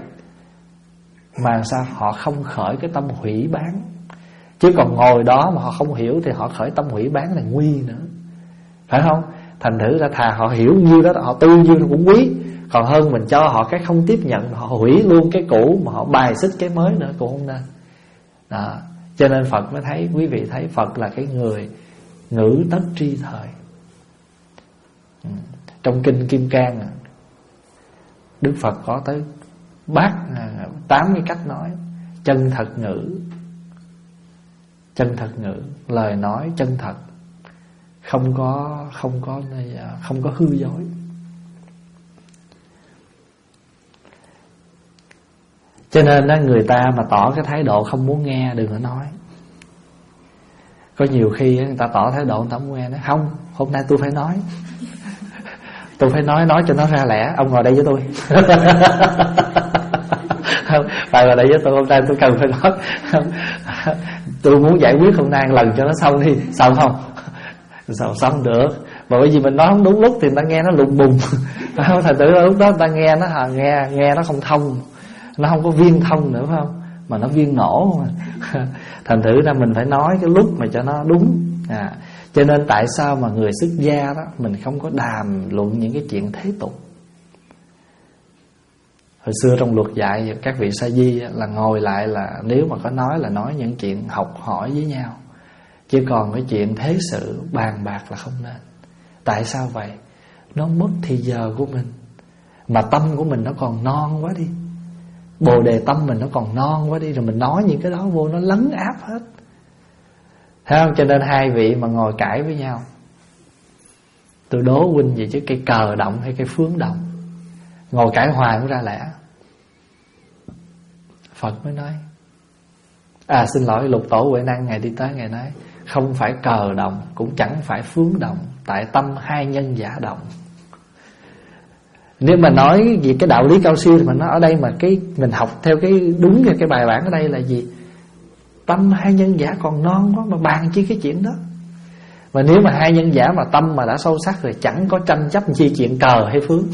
mà sao họ không khởi cái tâm hủy bán. Chứ còn ngồi đó mà họ không hiểu thì họ khởi tâm hủy bán là nguy nữa, phải không? Thành thử ra thà họ hiểu nhiêu đó, họ tu nhiêu nó cũng quý, còn hơn mình cho họ cái không tiếp nhận, họ hủy luôn cái cũ mà họ bài xích cái mới nữa cũng không nên. Đó. Cho nên Phật mới thấy, quý vị thấy Phật là cái người ngữ tất tri thời. Trong Kinh Kim Cang, Đức Phật có tới bát tám cái cách nói. Chân thật ngữ, chân thật ngữ, lời nói chân thật, không có không có không có hư dối. Cho nên đó, người ta mà tỏ cái thái độ không muốn nghe đừng có nói. Có nhiều khi người ta tỏ thái độ người ta không nghe, nói không, hôm nay tôi phải nói. Tôi phải nói, nói cho nó ra lẽ. Ông ngồi đây với tôi. Không, phải ngồi đây với tôi, hôm nay tôi cần phải nói. Tôi muốn giải quyết hôm nay một lần cho nó xong đi. Xong không? Xong, xong được. Mà bởi vì mình nói không đúng lúc thì người ta nghe nó lùng bùng. Thành thử lúc đó người ta nghe nó à, nghe nghe nó không thông, nó không có viên thông nữa, phải không? Mà nó viên nổ mà. Thành thử ra mình phải nói cái lúc mà cho nó đúng. À, cho nên tại sao mà người xuất gia đó mình không có đàm luận những cái chuyện thế tục. Hồi xưa trong luật dạy các vị sa di là ngồi lại là nếu mà có nói là nói những chuyện học hỏi với nhau, chứ còn cái chuyện thế sự bàn bạc là không nên. Tại sao vậy? Nó mất thì giờ của mình, mà tâm của mình nó còn non quá đi, bồ đề tâm mình nó còn non quá đi, rồi mình nói những cái đó vô nó lấn áp hết. Thấy không? Cho nên hai vị mà ngồi cãi với nhau, tôi đố huynh gì chứ cây cờ động hay cây phướng động, ngồi cãi hoài cũng ra lẽ. Phật mới nói, à xin lỗi, Lục Tổ Huệ Năng Ngài đi tới Ngài nói, không phải cờ động cũng chẳng phải phướng động, tại tâm hai nhân giả động. Nếu mà nói về cái đạo lý cao siêu thì mình nói ở đây mà cái mình học theo cái đúng cái cái bài bản ở đây là gì? Tâm hai nhân giả còn non quá mà bàn chi cái chuyện đó. Mà nếu mà hai nhân giả mà tâm mà đã sâu sắc rồi chẳng có tranh chấp chi chuyện cờ hay phướng.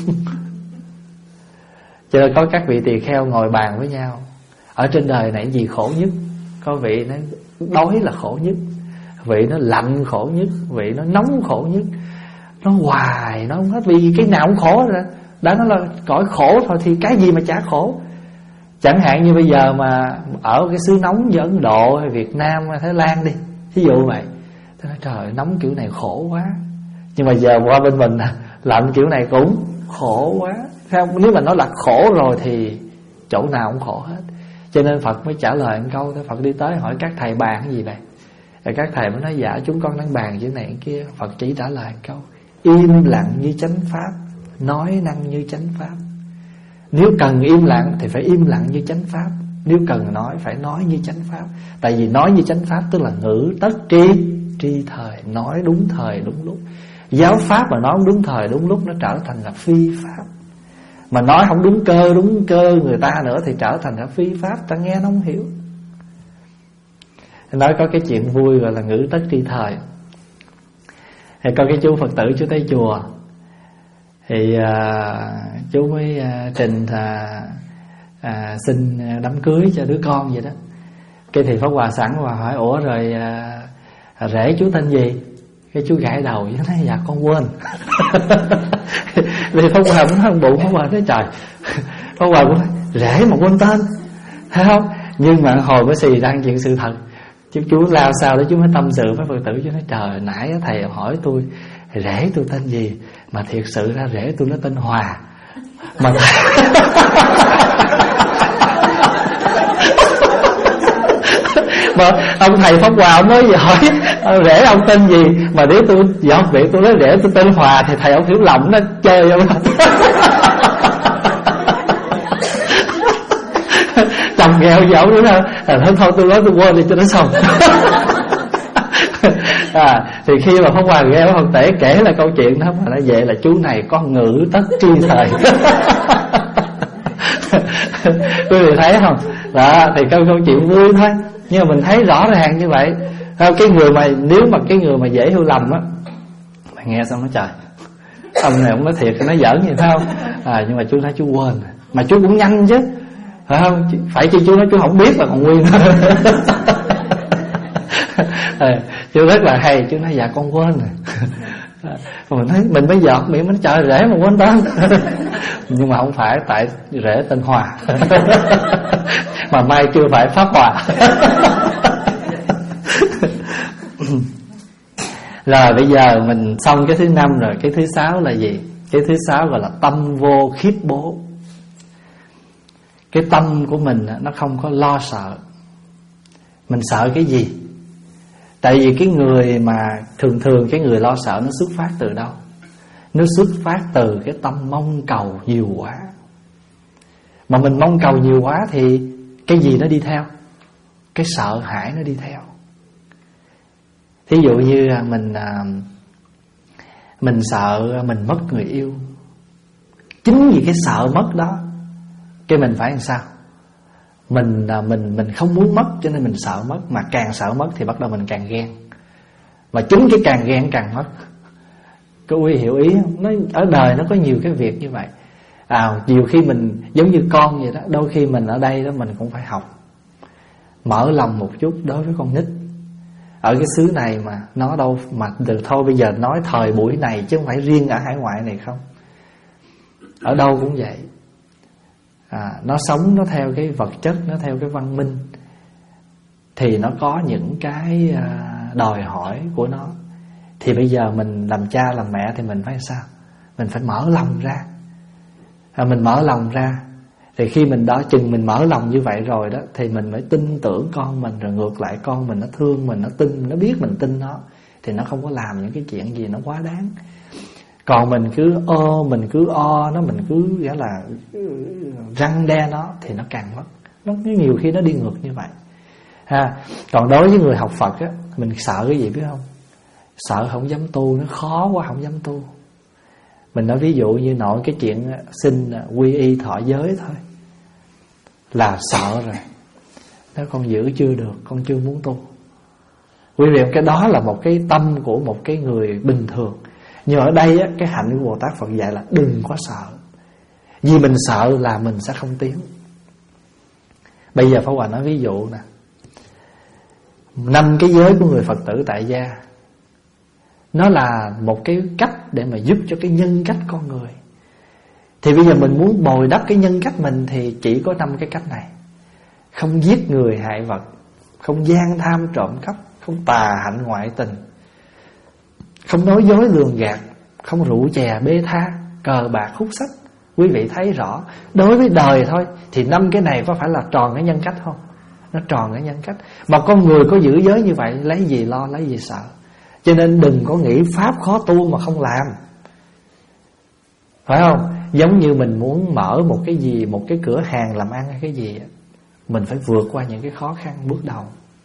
Cho nên có các vị tỳ kheo ngồi bàn với nhau, ở trên đời này gì khổ nhất? Có vị nó đói là khổ nhất, vị nó lạnh khổ nhất, vị nó nóng khổ nhất. Nó hoài nó không hết, vì cái nào cũng khổ rồi. Đã nói là cõi khổ thôi thì cái gì mà chả khổ. Chẳng hạn như bây giờ mà ở cái xứ nóng như Ấn Độ hay Việt Nam hay Thái Lan đi, ví dụ vậy, tôi nói trời nóng kiểu này khổ quá. Nhưng mà giờ qua bên mình lạnh kiểu này cũng khổ quá. Không, nếu mà nói là khổ rồi thì chỗ nào cũng khổ hết. Cho nên Phật mới trả lời một câu. Phật đi tới hỏi các thầy bàn cái gì vậy? Rồi các thầy mới nói dạ chúng con đang bàn chữ này cái kia. Phật chỉ trả lời một câu: im lặng như chánh pháp, nói năng như chánh pháp. Nếu cần im lặng thì phải im lặng như chánh pháp, nếu cần nói phải nói như chánh pháp. Tại vì nói như chánh pháp tức là ngữ tất tri tri thời, nói đúng thời đúng lúc. Giáo pháp mà nói không đúng thời đúng lúc nó trở thành là phi pháp. Mà nói không đúng cơ đúng cơ người ta nữa thì trở thành là phi pháp, ta nghe nó không hiểu. Nói có cái chuyện vui gọi là ngữ tất tri thời. Thì có cái chú Phật tử chú tới chùa, thì à, chú mới à, trình à, à, xin đám cưới cho đứa con vậy đó. Cái thì Pháp Hòa sẵn và hỏi ủa rồi à, rể chú tên gì? Cái chú gãi đầu chú nói dạ con quên. Vì Pháp Hòa cũng hơn bụng, Pháp Hòa nói trời, Pháp Hòa cũng nói rể mà quên tên, thấy không? Nhưng mà hồi mới xì ra chuyện sự thật. Chú, chú lao sao đó chú mới tâm sự với Phật tử. Chú nói trời, nãy thầy hỏi tôi rể tôi tên gì, mà thiệt sự ra rể tôi nó tên Hòa. Mà thầy... mà ông thầy Pháp Hòa ông nói gì hỏi rể ông tên gì, mà nếu tôi dọn việc tôi nói rể tôi tên Hòa thì thầy ông hiểu lầm nó chơi không. Chồng nghèo dẫu nữa ha, à, thôi thôi tôi nói tôi quên đi cho nó xong. À, thì khi mà Pháp Hòa nghe Phật Tể kể là câu chuyện đó, mà nó vậy là chú này có ngữ tất tri thời. Quý vị thấy không? Đó, thì câu câu chuyện vui thôi, nhưng mà mình thấy rõ ràng như vậy. Cái người mà nếu mà cái người mà dễ hiểu lầm á, mà nghe xong nó trời, ông này ông nói thiệt nó giỡn gì phải không? À, nhưng mà chú nói chú quên, mà chú cũng nhanh chứ, phải không? Phải chi chú nói chú không biết là còn nguyên. À, chú rất là hay, chú nói dạ con quên rồi. Mình thấy mình mới giọt miệng mình trời rể mà quên tên. Nhưng mà không phải, tại rể tên Hòa. Mà mai chưa phải Pháp Hòa. Rồi bây giờ mình xong cái thứ năm rồi. Cái thứ sáu là gì? Cái thứ sáu gọi là tâm vô khiếp bố. Cái tâm của mình nó không có lo sợ. Mình sợ cái gì? Tại vì cái người mà thường thường cái người lo sợ nó xuất phát từ đâu? Nó xuất phát từ cái tâm mong cầu nhiều quá. Mà mình mong cầu nhiều quá thì cái gì nó đi theo? Cái sợ hãi nó đi theo. Thí dụ như mình Mình sợ mình mất người yêu. Chính vì cái sợ mất đó, cái mình phải làm sao? Mình mình mình không muốn mất cho nên mình sợ mất. Mà càng sợ mất thì bắt đầu mình càng ghen. Và chính cái càng ghen càng mất. Có quý hiểu ý không? Nó, ở đời nó có nhiều cái việc như vậy. À, nhiều khi mình giống như con vậy đó. Đôi khi mình ở đây đó mình cũng phải học mở lòng một chút đối với con nít. Ở cái xứ này mà nó đâu mà từ thôi bây giờ nói thời buổi này chứ không phải riêng ở hải ngoại này không. Ở đâu cũng vậy. À, nó sống nó theo cái vật chất, nó theo cái văn minh, thì nó có những cái à, đòi hỏi của nó. Thì bây giờ mình làm cha làm mẹ thì mình phải sao? Mình phải mở lòng ra. À, mình mở lòng ra thì khi mình đó chừng mình mở lòng như vậy rồi đó, thì mình mới tin tưởng con mình. Rồi ngược lại con mình nó thương mình, nó tin, nó biết mình tin nó, thì nó không có làm những cái chuyện gì nó quá đáng. Còn mình cứ ơ, mình cứ o nó, mình cứ nghĩa là răng đe nó, thì nó càng mất. Nó nhiều khi nó đi ngược như vậy ha. Còn đối với người học Phật á, mình sợ cái gì biết không? Sợ không dám tu, nó khó quá không dám tu. Mình nói ví dụ như nội cái chuyện xin quy y thọ giới thôi là sợ rồi. Nếu con giữ chưa được, con chưa muốn tu. Quý vị, cái đó là một cái tâm của một cái người bình thường. Nhưng ở đây á, cái hạnh của Bồ Tát Phật dạy là đừng có sợ. Vì mình sợ là mình sẽ không tiến. Bây giờ Pháp Hòa nói ví dụ nè. Năm cái giới của người Phật tử tại gia, nó là một cái cách để mà giúp cho cái nhân cách con người. Thì bây giờ mình muốn bồi đắp cái nhân cách mình thì chỉ có năm cái cách này. Không giết người hại vật, không gian tham trộm cắp, không tà hạnh ngoại tình, không nói dối lường gạt, không rượu chè bê tha, cờ bạc hút sách. Quý vị thấy rõ, đối với đời thôi thì năm cái này có phải là tròn cái nhân cách không? Nó tròn cái nhân cách. Mà con người có giữ giới như vậy, lấy gì lo, lấy gì sợ. Cho nên đừng có nghĩ pháp khó tu mà không làm, phải không? Giống như mình muốn mở một cái gì, một cái cửa hàng làm ăn hay cái gì, mình phải vượt qua những cái khó khăn bước đầu.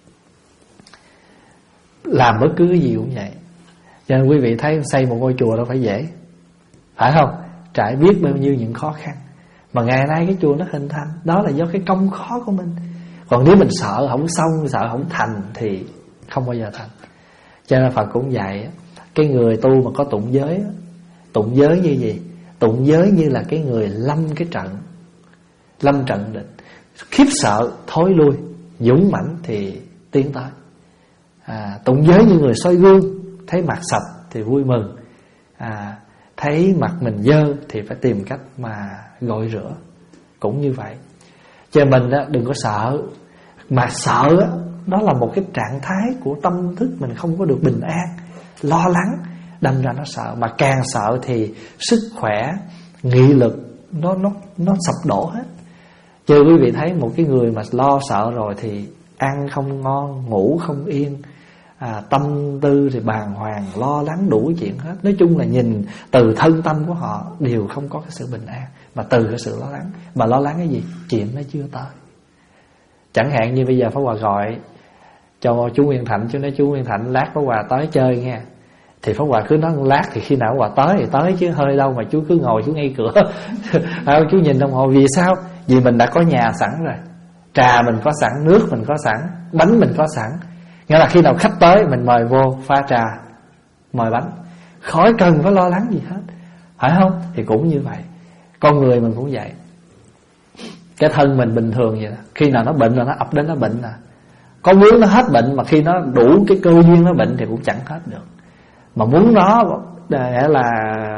Làm bất cứ cái gì cũng vậy. Cho nên quý vị thấy xây một ngôi chùa đâu phải dễ, phải không? Trải biết bao nhiêu những khó khăn, mà ngày nay cái chùa nó hình thành, đó là do cái công khó của mình. Còn nếu mình sợ không xong, sợ không thành thì không bao giờ thành. Cho nên Phật cũng dạy, cái người tu mà có tụng giới, tụng giới như gì? Tụng giới như là cái người lâm cái trận, lâm trận định. Khiếp sợ thối lui, dũng mãnh thì tiến tới. à, Tụng giới như người soi gương, thấy mặt sạch thì vui mừng, à, thấy mặt mình dơ thì phải tìm cách mà gội rửa. Cũng như vậy. Cho mình đó, đừng có sợ. Mà sợ đó, đó là một cái trạng thái của tâm thức mình không có được bình an, lo lắng, đâm ra nó sợ. Mà càng sợ thì sức khỏe, nghị lực nó nó nó sập đổ hết. Chứ quý vị thấy một cái người mà lo sợ rồi thì ăn không ngon, ngủ không yên, à, tâm tư thì bàng hoàng, lo lắng đủ chuyện hết. Nói chung là nhìn từ thân tâm của họ đều không có cái sự bình an, mà từ cái sự lo lắng. Mà lo lắng cái gì? Chuyện nó chưa tới. Chẳng hạn như bây giờ Pháp Hòa gọi cho chú Nguyên Thạnh, chú nói chú Nguyên Thạnh lát Pháp Hòa tới chơi nghe. Thì Pháp Hòa cứ nói lát thì khi nào Pháp Hòa tới thì tới, chứ hơi đâu mà chú cứ ngồi chú ngay cửa. Chú nhìn đồng hồ. Vì sao? Vì mình đã có nhà sẵn rồi, trà mình có sẵn, nước mình có sẵn, bánh mình có sẵn. Nghĩa là khi nào khách tới mình mời vô, pha trà, mời bánh, khỏi cần phải lo lắng gì hết, phải không? Thì cũng như vậy, con người mình cũng vậy. Cái thân mình bình thường vậy đó, khi nào nó bệnh là nó ập đến nó bệnh à. Có muốn nó hết bệnh, mà khi nó đủ cái cơ duyên nó bệnh thì cũng chẳng hết được. Mà muốn nó nghĩa là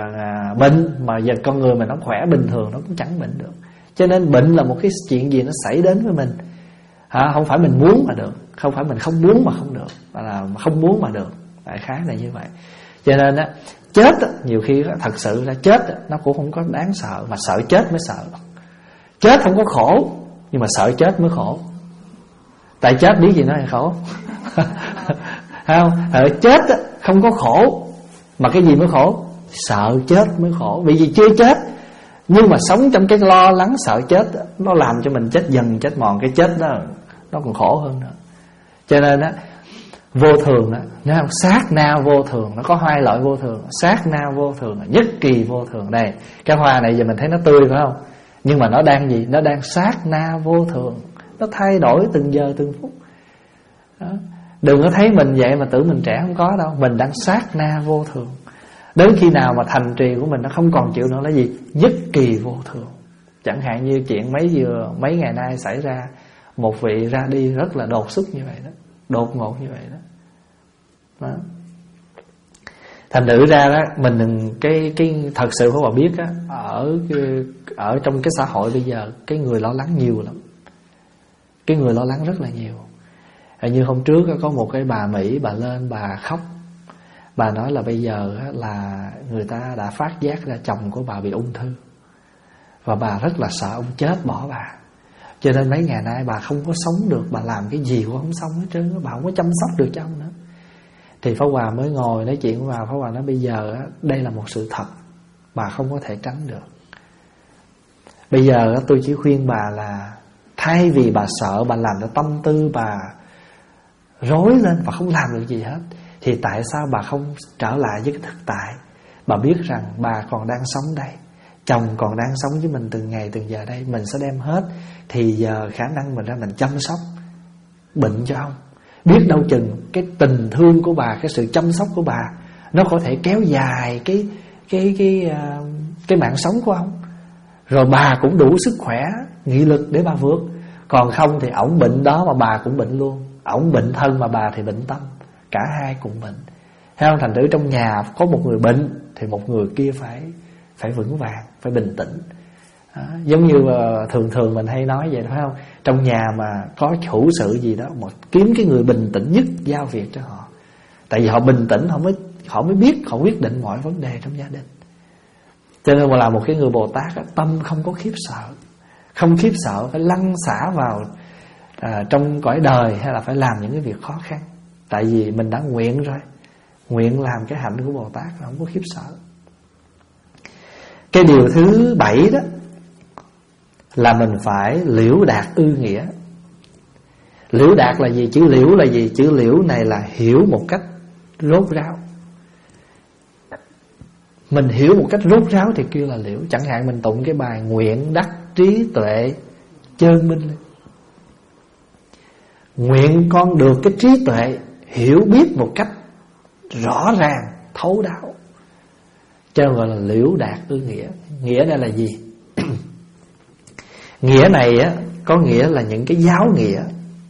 bệnh, mà giờ con người mình nó khỏe bình thường nó cũng chẳng bệnh được. Cho nên bệnh là một cái chuyện gì nó xảy đến với mình, à, không phải mình muốn mà được, không phải mình không muốn mà không được, mà là không muốn mà được. Đại khái là như vậy. Cho nên á, chết á, nhiều khi á, thật sự là chết á, nó cũng không có đáng sợ, mà sợ chết mới sợ. Chết không có khổ, nhưng mà sợ chết mới khổ. Tại chết biết gì nó là khổ. Không? Ở chết á, không có khổ, mà cái gì mới khổ? Sợ chết mới khổ. Vì gì chưa chết, nhưng mà sống trong cái lo lắng sợ chết, nó làm cho mình chết dần chết mòn. Cái chết đó nó còn khổ hơn nữa. Cho nên á, vô thường đó, nó sát na vô thường. Nó có hai loại vô thường, sát na vô thường, nhất kỳ vô thường. Đây, cái hoa này giờ mình thấy nó tươi phải không? Nhưng mà nó đang gì? Nó đang sát na vô thường, nó thay đổi từng giờ từng phút đó. Đừng có thấy mình vậy mà tưởng mình trẻ, không có đâu. Mình đang sát na vô thường. Đến khi nào mà thành trì của mình nó không còn chịu nữa là gì? Nhất kỳ vô thường. Chẳng hạn như chuyện mấy vừa mấy ngày nay xảy ra, một vị ra đi rất là đột xuất như vậy đó, đột ngột như vậy đó, đó. Thành thử ra đó, mình đừng cái cái thật sự phải biết á, ở ở trong cái xã hội bây giờ, cái người lo lắng nhiều lắm. Cái người lo lắng rất là nhiều. Như hôm trước có một cái bà Mỹ, bà lên bà khóc. Bà nói là bây giờ là người ta đã phát giác ra chồng của bà bị ung thư, và bà rất là sợ ông chết bỏ bà. Cho nên mấy ngày nay bà không có sống được, bà làm cái gì cũng không xong hết trơn, bà không có chăm sóc được cho ông nữa. Thì Pháp Hòa mới ngồi nói chuyện với bà. Pháp Hòa nói bây giờ đây là một sự thật, bà không có thể tránh được. Bây giờ tôi chỉ khuyên bà là thay vì bà sợ, bà làm cho tâm tư bà rối lên và không làm được gì hết, thì tại sao bà không trở lại với cái thực tại? Bà biết rằng bà còn đang sống đây, chồng còn đang sống với mình từng ngày từng giờ đây. Mình sẽ đem hết thì giờ khả năng mình ra mình chăm sóc bệnh cho ông. Biết đâu chừng cái tình thương của bà, cái sự chăm sóc của bà, nó có thể kéo dài cái cái cái cái, cái mạng sống của ông. Rồi bà cũng đủ sức khỏe, nghị lực để bà vượt. Còn không thì ổng bệnh đó mà bà cũng bệnh luôn. Ổng bệnh thân mà bà thì bệnh tâm, cả hai cùng bệnh. Theo thành thử trong nhà có một người bệnh thì một người kia phải phải vững vàng, phải bình tĩnh. Đó, giống như uh, thường thường mình hay nói vậy, phải không? Trong nhà mà có chủ sự gì đó, một kiếm cái người bình tĩnh nhất giao việc cho họ. Tại vì họ bình tĩnh, họ mới họ mới biết, họ quyết định mọi vấn đề trong gia đình. Cho nên mà là một cái người Bồ Tát, tâm không có khiếp sợ, không khiếp sợ phải lăn xả vào à, trong cõi đời, hay là phải làm những cái việc khó khăn. Tại vì mình đã nguyện rồi, nguyện làm cái hạnh của Bồ Tát, không có khiếp sợ. Cái điều thứ bảy đó là mình phải liễu đạt ư nghĩa. Liễu đạt là gì? Chữ liễu là gì? Chữ liễu này là hiểu một cách rốt ráo. Mình hiểu một cách rốt ráo thì kêu là liễu. Chẳng hạn mình tụng cái bài nguyện đắc trí tuệ chơn minh. Nguyện con được cái trí tuệ, hiểu biết một cách rõ ràng, thấu đáo, cho nên gọi là liễu đạt ư nghĩa. Nghĩa đây là gì? Nghĩa này á, có nghĩa là những cái giáo nghĩa.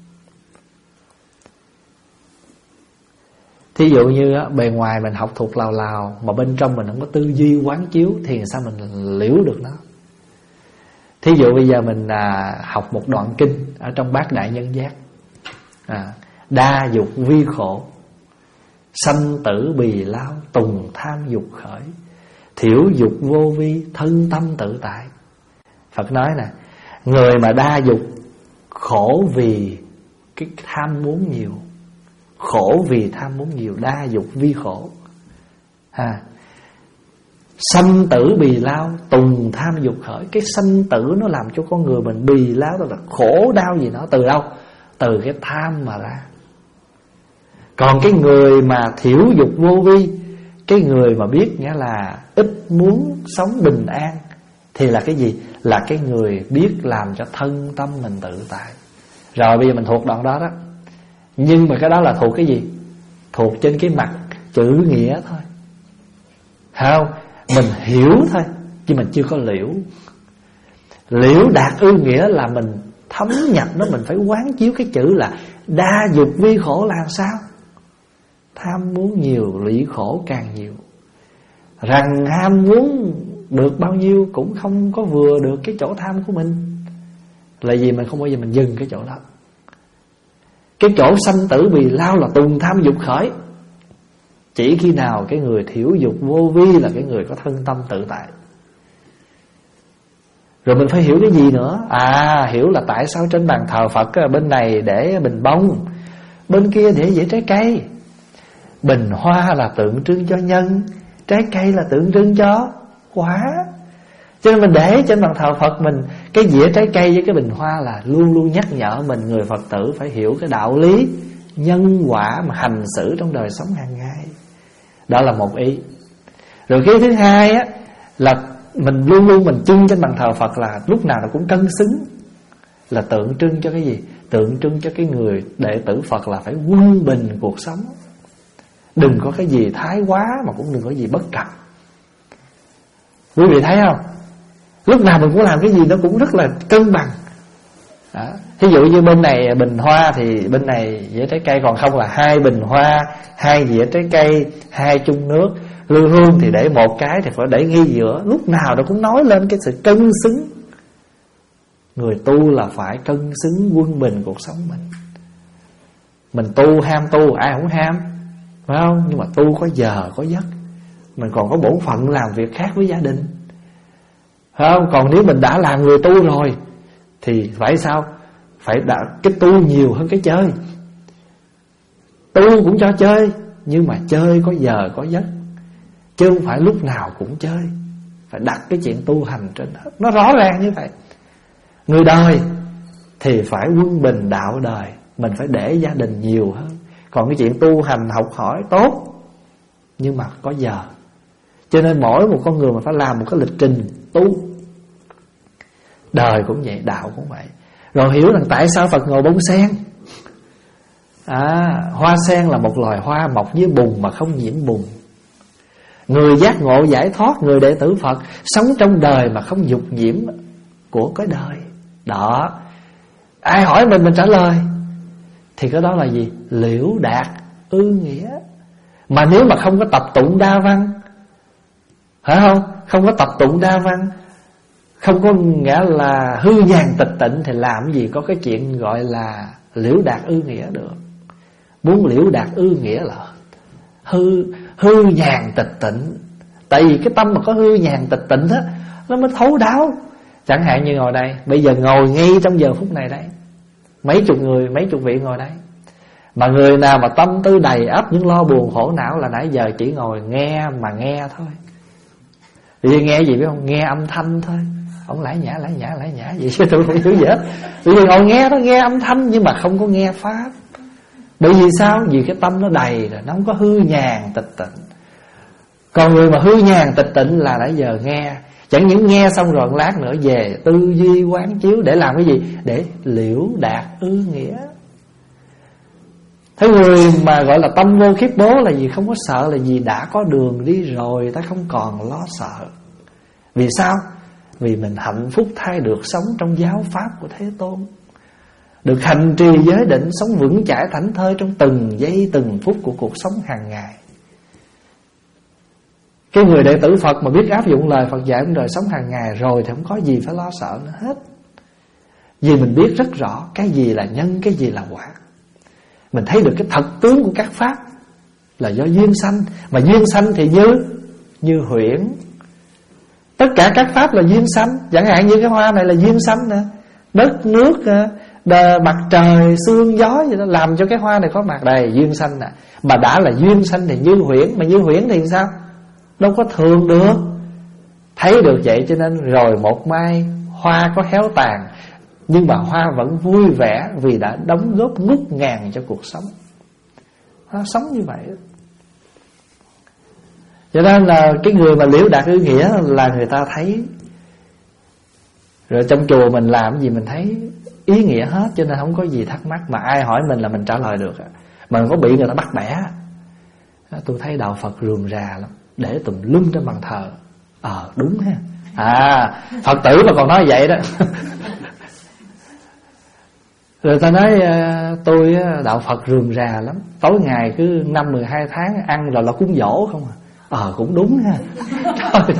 Thí dụ như á, bề ngoài mình học thuộc lào lào, mà bên trong mình không có tư duy quán chiếu, thì sao mình liễu được nó? Thí dụ bây giờ mình à, học một đoạn kinh ở trong Bát Đại Nhân Giác, à, đa dục vi khổ, sanh tử bì lao, tùng tham dục khởi, thiểu dục vô vi, thân tâm tự tại. Phật nói nè, người mà đa dục, khổ vì cái tham muốn nhiều, khổ vì tham muốn nhiều, đa dục vi khổ. à, Sanh tử bì lao, tùng tham dục khởi. Cái sanh tử nó làm cho con người mình bì lao, tức là khổ đau gì nó. Từ đâu? Từ cái tham mà ra. Còn cái người mà thiểu dục vô vi, cái người mà biết nghĩa là ít muốn sống bình an, thì là cái gì? Là cái người biết làm cho thân tâm mình tự tại. Rồi bây giờ mình thuộc đoạn đó đó. Nhưng mà cái đó là thuộc cái gì? Thuộc trên cái mặt chữ nghĩa thôi, không? Mình hiểu thôi, chứ mình chưa có liễu. Liễu đạt ư nghĩa là mình thấm nhập nó. Mình phải quán chiếu cái chữ là đa dục vi khổ là sao? Tham muốn nhiều, lụy khổ càng nhiều. Rằng ham muốn được bao nhiêu cũng không có vừa được cái chỗ tham của mình. Là vì mình không bao giờ mình dừng cái chỗ đó. Cái chỗ sanh tử bì lao là tùng tham dục khởi. Chỉ khi nào cái người thiểu dục vô vi là cái người có thân tâm tự tại. Rồi mình phải hiểu cái gì nữa? À, hiểu là tại sao trên bàn thờ Phật bên này để bình bông, bên kia để dễ trái cây. Bình hoa là tượng trưng cho nhân, trái cây là tượng trưng cho quả. Cho nên mình để trên bàn thờ Phật mình cái dĩa trái cây với cái bình hoa là luôn luôn nhắc nhở mình, người Phật tử phải hiểu cái đạo lý nhân quả mà hành xử trong đời sống hàng ngày. Đó là một ý. Rồi cái thứ hai á, là mình luôn luôn mình trưng trên bàn thờ Phật là lúc nào nó cũng cân xứng. Là tượng trưng cho cái gì? Tượng trưng cho cái người đệ tử Phật là phải quân bình cuộc sống. Đừng có cái gì thái quá, mà cũng đừng có gì bất cập. Quý vị thấy không? Lúc nào mình cũng làm cái gì nó cũng rất là cân bằng. Đó. Ví dụ như bên này bình hoa thì bên này dĩa trái cây, còn không là hai bình hoa, hai dĩa trái cây, hai chung nước. Lư hương thì để một cái thì phải để ngay giữa. Lúc nào nó cũng nói lên cái sự cân xứng. Người tu là phải cân xứng quân bình cuộc sống mình. Mình tu ham tu, ai không ham, phải không? Nhưng mà tu có giờ có giấc. Mình còn có bổn phận làm việc khác với gia đình, phải không? Còn nếu mình đã làm người tu rồi thì phải sao? Phải đã, cái tu nhiều hơn cái chơi. Tu cũng cho chơi, nhưng mà chơi có giờ có giấc, chứ không phải lúc nào cũng chơi. Phải đặt cái chuyện tu hành trên hết. Nó rõ ràng như vậy. Người đời thì phải quân bình đạo đời, mình phải để gia đình nhiều hơn. Còn cái chuyện tu hành học hỏi tốt, nhưng mà có giờ. Cho nên mỗi một con người mà phải làm một cái lịch trình tu. Đời cũng vậy, đạo cũng vậy. Rồi hiểu rằng tại sao Phật ngồi bông sen. À, hoa sen là một loài hoa mọc dưới bùn mà không nhiễm bùn. Người giác ngộ giải thoát, người đệ tử Phật sống trong đời mà không dục nhiễm của cái đời. Đó. Ai hỏi mình mình trả lời. Thì cái đó là gì? Liễu đạt ư nghĩa. Mà nếu mà không có tập tụng đa văn, phải không? Không có tập tụng đa văn, không có nghĩa là hư nhàn tịch tịnh, thì làm gì có cái chuyện gọi là liễu đạt ư nghĩa được. Muốn liễu đạt ư nghĩa là hư hư nhàn tịch tịnh. Tại vì cái tâm mà có hư nhàn tịch tịnh á, nó mới thấu đáo. Chẳng hạn như ngồi đây, bây giờ ngồi ngay trong giờ phút này đây, mấy chục người, mấy chục vị ngồi đây. Mà người nào mà tâm tư đầy ắp những lo buồn khổ não là nãy giờ chỉ ngồi nghe mà nghe thôi. Vì nghe gì biết không? Nghe âm thanh thôi. Ông lải nhả lải nhả lải nhả vậy chứ tôi không hiểu gì hết. Vì ngồi nghe nó nghe âm thanh nhưng mà không có nghe pháp. Bởi vì sao? Vì cái tâm nó đầy rồi, nó không có hư nhàn tịch tịnh. Còn người mà hư nhàn tịch tịnh là nãy giờ nghe, chẳng những nghe xong rồi lát nữa về tư duy quán chiếu. Để làm cái gì? Để liễu đạt ư nghĩa. Thế người mà gọi là tâm vô khiếp bố là gì? Không có sợ là gì? Đã có đường đi rồi, ta không còn lo sợ. Vì sao? Vì mình hạnh phúc thay được sống trong giáo pháp của Thế Tôn, được hành trì giới định, sống vững chãi thảnh thơi trong từng giây từng phút của cuộc sống hàng ngày. Cái người đệ tử Phật mà biết áp dụng lời Phật dạy trong đời sống hàng ngày rồi thì không có gì phải lo sợ nữa hết. Vì mình biết rất rõ cái gì là nhân, cái gì là quả. Mình thấy được cái thật tướng của các pháp là do duyên sanh. Mà duyên sanh thì như Như huyễn. Tất cả các pháp là duyên sanh. Chẳng hạn như cái hoa này là duyên sanh nè. Đất, nước, đờ, mặt trời, sương, gió gì đó làm cho cái hoa này có mặt đầy duyên sanh nè. Mà đã là duyên sanh thì như huyễn. Mà như huyễn thì sao? Đâu có thường được. Thấy được vậy cho nên rồi một mai hoa có héo tàn, nhưng mà hoa vẫn vui vẻ vì đã đóng góp ngút ngàn cho cuộc sống. Hoa sống như vậy. Cho nên là cái người mà liễu đạt ư nghĩa là người ta thấy. Rồi trong chùa mình làm cái gì mình thấy ý nghĩa hết, cho nên không có gì thắc mắc. Mà ai hỏi mình là mình trả lời được. Mà có bị người ta bắt bẻ. Tôi thấy đạo Phật rườm rà lắm, để tùm lum trên bàn thờ. Ờ à, đúng ha. À Phật tử mà còn nói vậy đó. Rồi ta nói tôi đạo Phật rườm rà lắm, tối ngày cứ năm mười hai tháng ăn rồi là cúng dỗ không à. Ờ à, cũng đúng ha. Trời,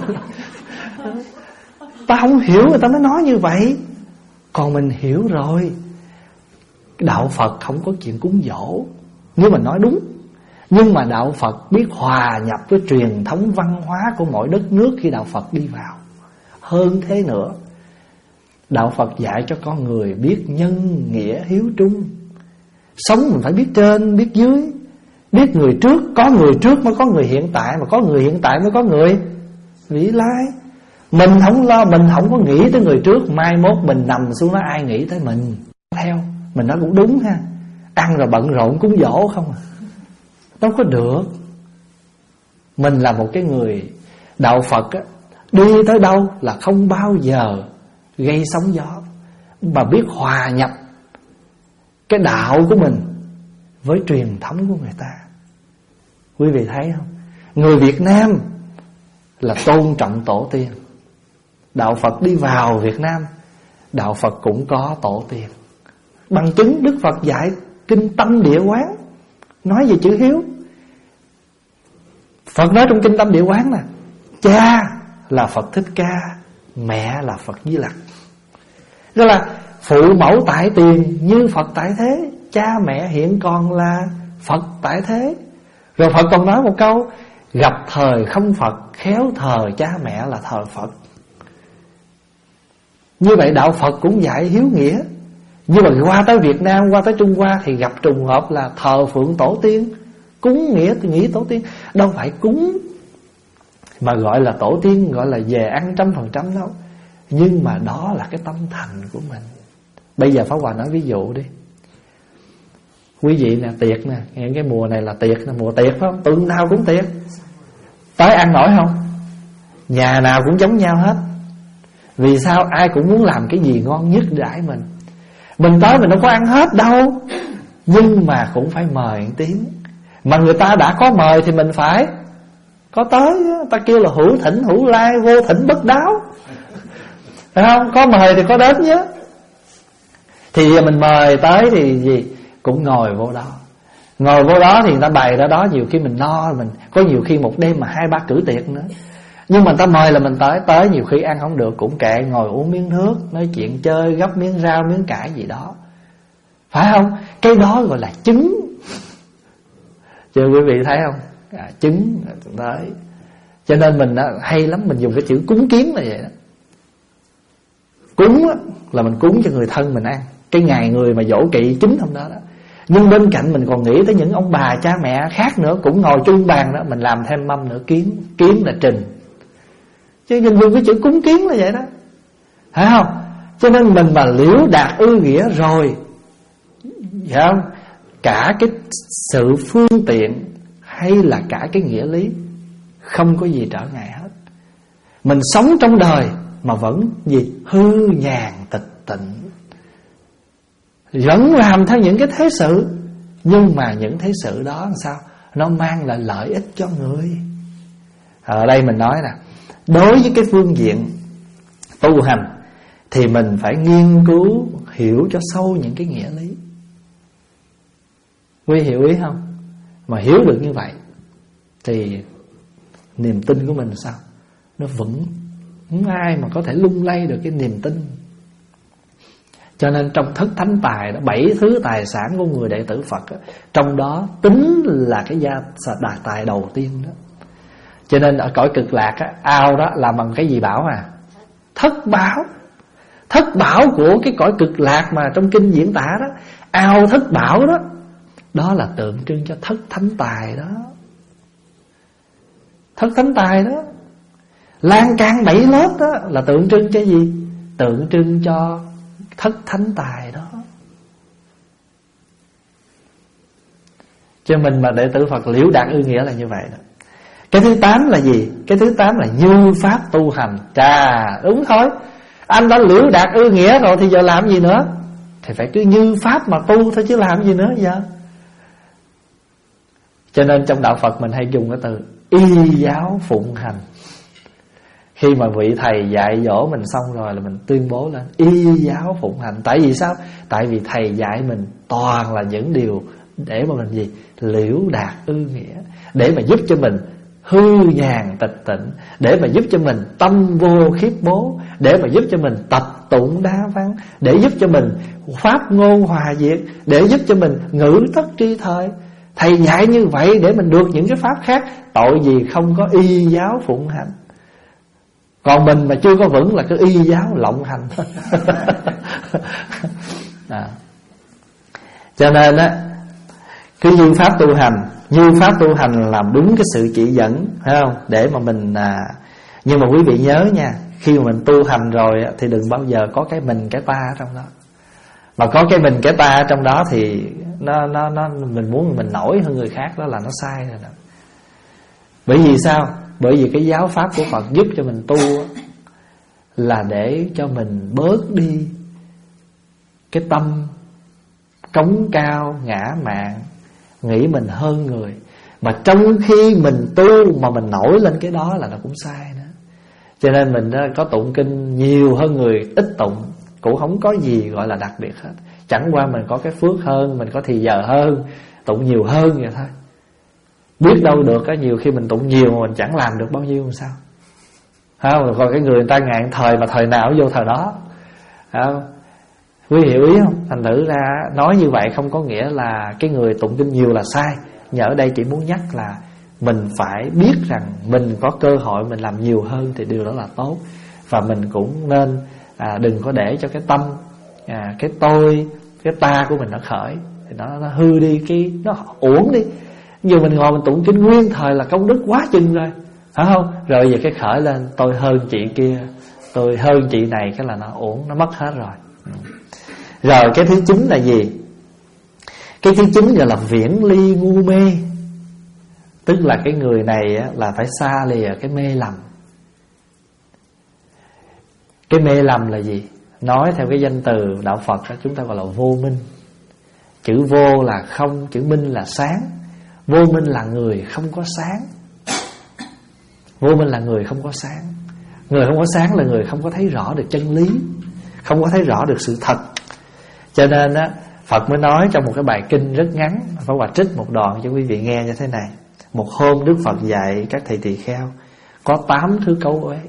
ta không hiểu người ta mới nói như vậy. Còn mình hiểu rồi. Đạo Phật không có chuyện cúng dỗ, nhưng mà nói đúng. Nhưng mà đạo Phật biết hòa nhập với truyền thống văn hóa của mỗi đất nước khi đạo Phật đi vào. Hơn thế nữa, đạo Phật dạy cho con người biết nhân nghĩa hiếu trung. Sống mình phải biết trên biết dưới, biết người trước, có người trước mới có người hiện tại, mà có người hiện tại mới có người vị lai. Mình không lo, mình không có nghĩ tới người trước, mai mốt mình nằm xuống đó ai nghĩ tới mình theo. Mình nói cũng đúng ha. Ăn rồi bận rộn cúng dỗ không à. Đâu có được. Mình là một cái người đạo Phật á, đi tới đâu là không bao giờ gây sóng gió, mà biết hòa nhập cái đạo của mình với truyền thống của người ta. Quý vị thấy không? Người Việt Nam là tôn trọng tổ tiên. Đạo Phật đi vào Việt Nam, đạo Phật cũng có tổ tiên. Bằng chứng Đức Phật dạy kinh Tâm Địa Quán, nói về chữ hiếu. Phật nói trong kinh Tâm Địa Quán nè, cha là Phật Thích Ca, mẹ là Phật Di Lặc. Đó là phụ mẫu tại tiền như Phật tại thế, cha mẹ hiện còn là Phật tại thế. Rồi Phật còn nói một câu, gặp thời không Phật, khéo thờ cha mẹ là thờ Phật. Như vậy đạo Phật cũng dạy hiếu nghĩa. Nhưng mà qua tới Việt Nam, qua tới Trung Hoa thì gặp trùng hợp là thờ phượng tổ tiên, cúng nghĩa thì nghĩ tổ tiên. Đâu phải cúng mà gọi là tổ tiên, gọi là về ăn trăm phần trăm đâu. Nhưng mà đó là cái tâm thành của mình. Bây giờ Pháp Hòa nói ví dụ đi. Quý vị nè, tiệc nè, nghe cái mùa này là tiệc nè, mùa tiệc phải không? Tuần nào cũng tiệc. Tới ăn nổi không? Nhà nào cũng giống nhau hết. Vì sao? Ai cũng muốn làm cái gì ngon nhất đãi mình. Mình tới mình đâu có ăn hết đâu, nhưng mà cũng phải mời một tiếng. Mà người ta đã có mời thì mình phải có tới. Ta kêu là hữu thỉnh hữu lai, vô thỉnh bất đáo, phải không? Có mời thì có đến nhé. Thì mình mời tới thì gì cũng ngồi vô đó. Ngồi vô đó thì người ta bày ra đó, nhiều khi mình no mình. Có nhiều khi một đêm mà hai ba cử tiệc nữa. Nhưng mà người ta mời là mình tới. Tới nhiều khi ăn không được cũng kệ, ngồi uống miếng nước, nói chuyện chơi, gấp miếng rau, miếng cải gì đó, phải không? Cái đó gọi là chứng. Chứ quý vị thấy không? À, chứng tới. Cho nên mình hay lắm, mình dùng cái chữ cúng kiến là vậy đó. Cúng là mình cúng cho người thân mình ăn, cái ngày người mà dỗ kỵ chính hôm đó đó. Nhưng bên cạnh mình còn nghĩ tới những ông bà cha mẹ khác nữa, cũng ngồi chung bàn đó, mình làm thêm mâm nữa. Kiến, kiến là trình. Chứ mình dùng cái chữ cúng kiến là vậy đó, phải không? Cho nên mình mà liễu đạt ư nghĩa rồi, phải không? Cả cái sự phương tiện hay là cả cái nghĩa lý không có gì trở ngại hết. Mình sống trong đời mà vẫn gì? Hư nhàn tịch tịnh, vẫn làm theo những cái thế sự. Nhưng mà những thế sự đó làm sao? Nó mang lại lợi ích cho người. Ở đây mình nói nè, đối với cái phương diện tu hành thì mình phải nghiên cứu hiểu cho sâu những cái nghĩa lý. Quý hiểu ý không? Mà hiểu được như vậy thì niềm tin của mình sao? Nó vững. Không ai mà có thể lung lay được cái niềm tin. Cho nên trong thất thánh tài đó, bảy thứ tài sản của người đệ tử Phật đó, trong đó tính là cái gia đại tài đầu tiên đó. Cho nên ở cõi cực lạc á, ao đó làm bằng cái gì bảo à? Thất bảo. Thất bảo của cái cõi cực lạc mà trong kinh diễn tả đó, ao thất bảo đó, đó là tượng trưng cho thất thánh tài đó. Thất thánh tài đó, lan can bảy lớp đó là tượng trưng cho gì? Tượng trưng cho thất thánh tài đó. Cho mình mà đệ tử Phật liễu đạt ư nghĩa là như vậy đó. Cái thứ tám là gì? Cái thứ tám là như pháp tu hành. Chà, đúng thôi. Anh đã liễu đạt ư nghĩa rồi thì giờ làm gì nữa? Thì phải cứ như pháp mà tu thôi chứ làm gì nữa giờ. Cho nên trong đạo Phật mình hay dùng cái từ y giáo phụng hành. Khi mà vị thầy dạy dỗ mình xong rồi là mình tuyên bố lên y giáo phụng hành. Tại vì sao? Tại vì thầy dạy mình toàn là những điều để mà mình gì? Liễu đạt ư nghĩa, để mà giúp cho mình hư nhàn tịch tịnh, để mà giúp cho mình tâm vô khiếp bố, để mà giúp cho mình tập tụng đa văn, để giúp cho mình pháp ngôn hòa diệt, để giúp cho mình ngữ tất tri thời. Thầy dạy như vậy để mình được những cái pháp khác. Tội gì không có y giáo phụng hành. Còn mình mà chưa có vững là cứ y giáo lộng hành thôi. À. Cho nên á, cứ như pháp tu hành, như pháp tu hành làm đúng cái sự chỉ dẫn, phải không? Để mà mình à, nhưng mà quý vị nhớ nha, khi mà mình tu hành rồi thì đừng bao giờ có cái mình cái ta ở trong đó. Mà có cái mình cái ta ở trong đó thì nó nó nó mình muốn mình nổi hơn người khác, đó là nó sai rồi đó. Bởi vì sao? Bởi vì cái giáo pháp của Phật giúp cho mình tu là để cho mình bớt đi cái tâm cống cao ngã mạn, nghĩ mình hơn người. Mà trong khi mình tu mà mình nổi lên cái đó là nó cũng sai nữa. Cho nên mình có tụng kinh nhiều hơn người ít tụng cũng không có gì gọi là đặc biệt hết. Chẳng qua mình có cái phước hơn, mình có thì giờ hơn, tụng nhiều hơn vậy thôi. Biết đâu được á, nhiều khi mình tụng nhiều mà mình chẳng làm được bao nhiêu làm sao. Không, còn cái người người ta ngạn thời mà thời nào vô thời đó. Không? Quý hiểu ý không? Thành thử ra nói như vậy không có nghĩa là cái người tụng kinh nhiều là sai. Nhờ ở đây chỉ muốn nhắc là mình phải biết rằng mình có cơ hội mình làm nhiều hơn thì điều đó là tốt. Và mình cũng nên à, đừng có để cho cái tâm à, cái tôi, cái ta của mình nó khởi, thì nó, nó hư đi, cái nó uổng đi. Dù mình ngồi mình tụng kinh nguyên thời là công đức quá chừng rồi, phải không? Rồi về cái khởi lên tôi hơn chị kia, tôi hơn chị này, cái là nó uổng, nó mất hết rồi. Rồi cái thứ chín là gì? Cái thứ chín gọi là viễn ly ngu mê. Tức là cái người này á, là phải xa lìa cái mê lầm. Cái mê lầm là gì? Nói theo cái danh từ đạo Phật đó, chúng ta gọi là vô minh. Chữ vô là không, chữ minh là sáng. Vô minh là người không có sáng. Vô minh là người không có sáng. Người không có sáng là người không có thấy rõ được chân lý, không có thấy rõ được sự thật. Cho nên á, Phật mới nói trong một cái bài kinh rất ngắn, Pháp Hòa trích một đoạn cho quý vị nghe như thế này. Một hôm Đức Phật dạy các thầy tỳ kheo có tám thứ cấu uế.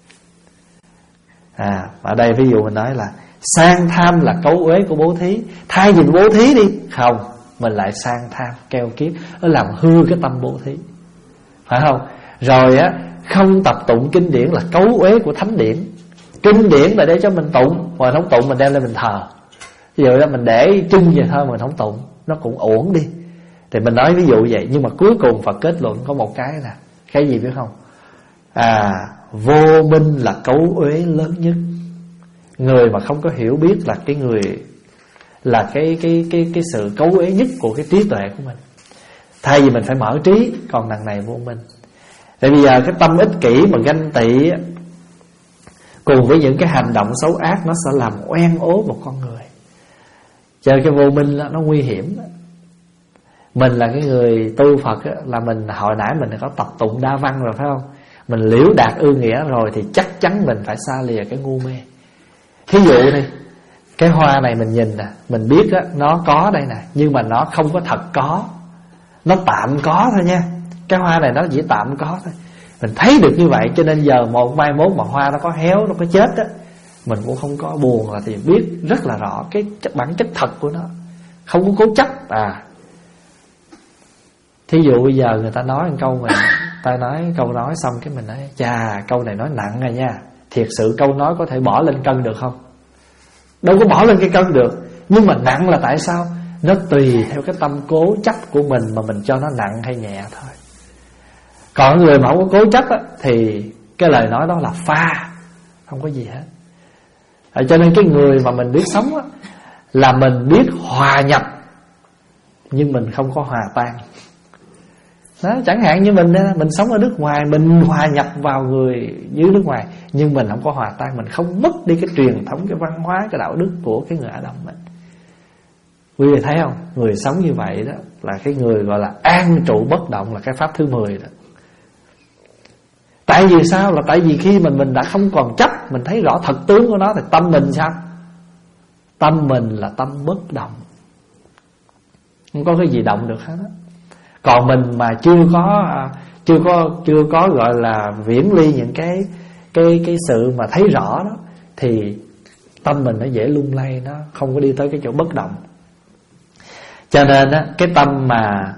À, ở đây ví dụ mình nói là sang tham là cấu uế của bố thí. Thay vì bố thí đi, không, mình lại sang tham keo kiết, nó làm hư cái tâm bố thí, phải không? Rồi á, không tập tụng kinh điển là cấu uế của thánh điển. Kinh điển là để cho mình tụng, mà không tụng mình đem lên mình thờ. Ví dụ đó mình để trưng vậy thôi mình không tụng, nó cũng uổng đi. Thì mình nói ví dụ vậy. Nhưng mà cuối cùng Phật kết luận có một cái nè. Cái gì biết không? À, vô minh là cấu uế lớn nhất. Người mà không có hiểu biết là cái người là cái cái cái cái sự cấu uế nhất của cái trí tuệ của mình. Thay vì mình phải mở trí, còn đằng này vô minh. Tại bây giờ cái tâm ích kỷ mà ganh tị cùng với những cái hành động xấu ác, nó sẽ làm oan ố một con người. Cho nên cái vô minh đó, nó nguy hiểm đó. Mình là cái người tu Phật đó, là mình hồi nãy mình có tập tụng đa văn rồi phải không? Mình liễu đạt ư nghĩa rồi thì chắc chắn mình phải xa lìa cái ngu mê. Thí dụ đi, cái hoa này mình nhìn nè, mình biết đó, nó có đây nè, nhưng mà nó không có thật có, nó tạm có thôi nha. Cái hoa này nó chỉ tạm có thôi. Mình thấy được như vậy, cho nên giờ một mai mốt mà hoa nó có héo, nó có chết đó, mình cũng không có buồn, là thì biết rất là rõ cái bản chất thật của nó, không có cố chấp. À, thí dụ bây giờ người ta nói một câu, mình ta nói câu nói xong cái mình nói chà, câu này nói nặng rồi nha. Thiệt sự câu nói có thể bỏ lên cân được không? Đâu có bỏ lên cái cân được. Nhưng mà nặng là tại sao? Nó tùy theo cái tâm cố chấp của mình mà mình cho nó nặng hay nhẹ thôi. Còn người mà không có cố chấp á, thì cái lời nói đó là pha, không có gì hết. à, Cho nên cái người mà mình biết sống á, là mình biết hòa nhập, nhưng mình không có hòa tan đó. Chẳng hạn như mình mình sống ở nước ngoài, mình hòa nhập vào người dưới nước ngoài, nhưng mình không có hòa tan. Mình không mất đi cái truyền thống, cái văn hóa, cái đạo đức của cái người Á Đông mình. Quý vị thấy không? Người sống như vậy đó là cái người gọi là an trụ bất động, là cái pháp thứ mười đó. Tại vì sao? Là tại vì khi mình mình đã không còn chấp, mình thấy rõ thật tướng của nó, thì tâm mình sao? Tâm mình là tâm bất động, không có cái gì động được hết đó. Còn mình mà chưa có chưa có chưa có gọi là viễn ly những cái cái cái sự mà thấy rõ đó, thì tâm mình nó dễ lung lay, nó không có đi tới cái chỗ bất động. Cho nên á, cái tâm mà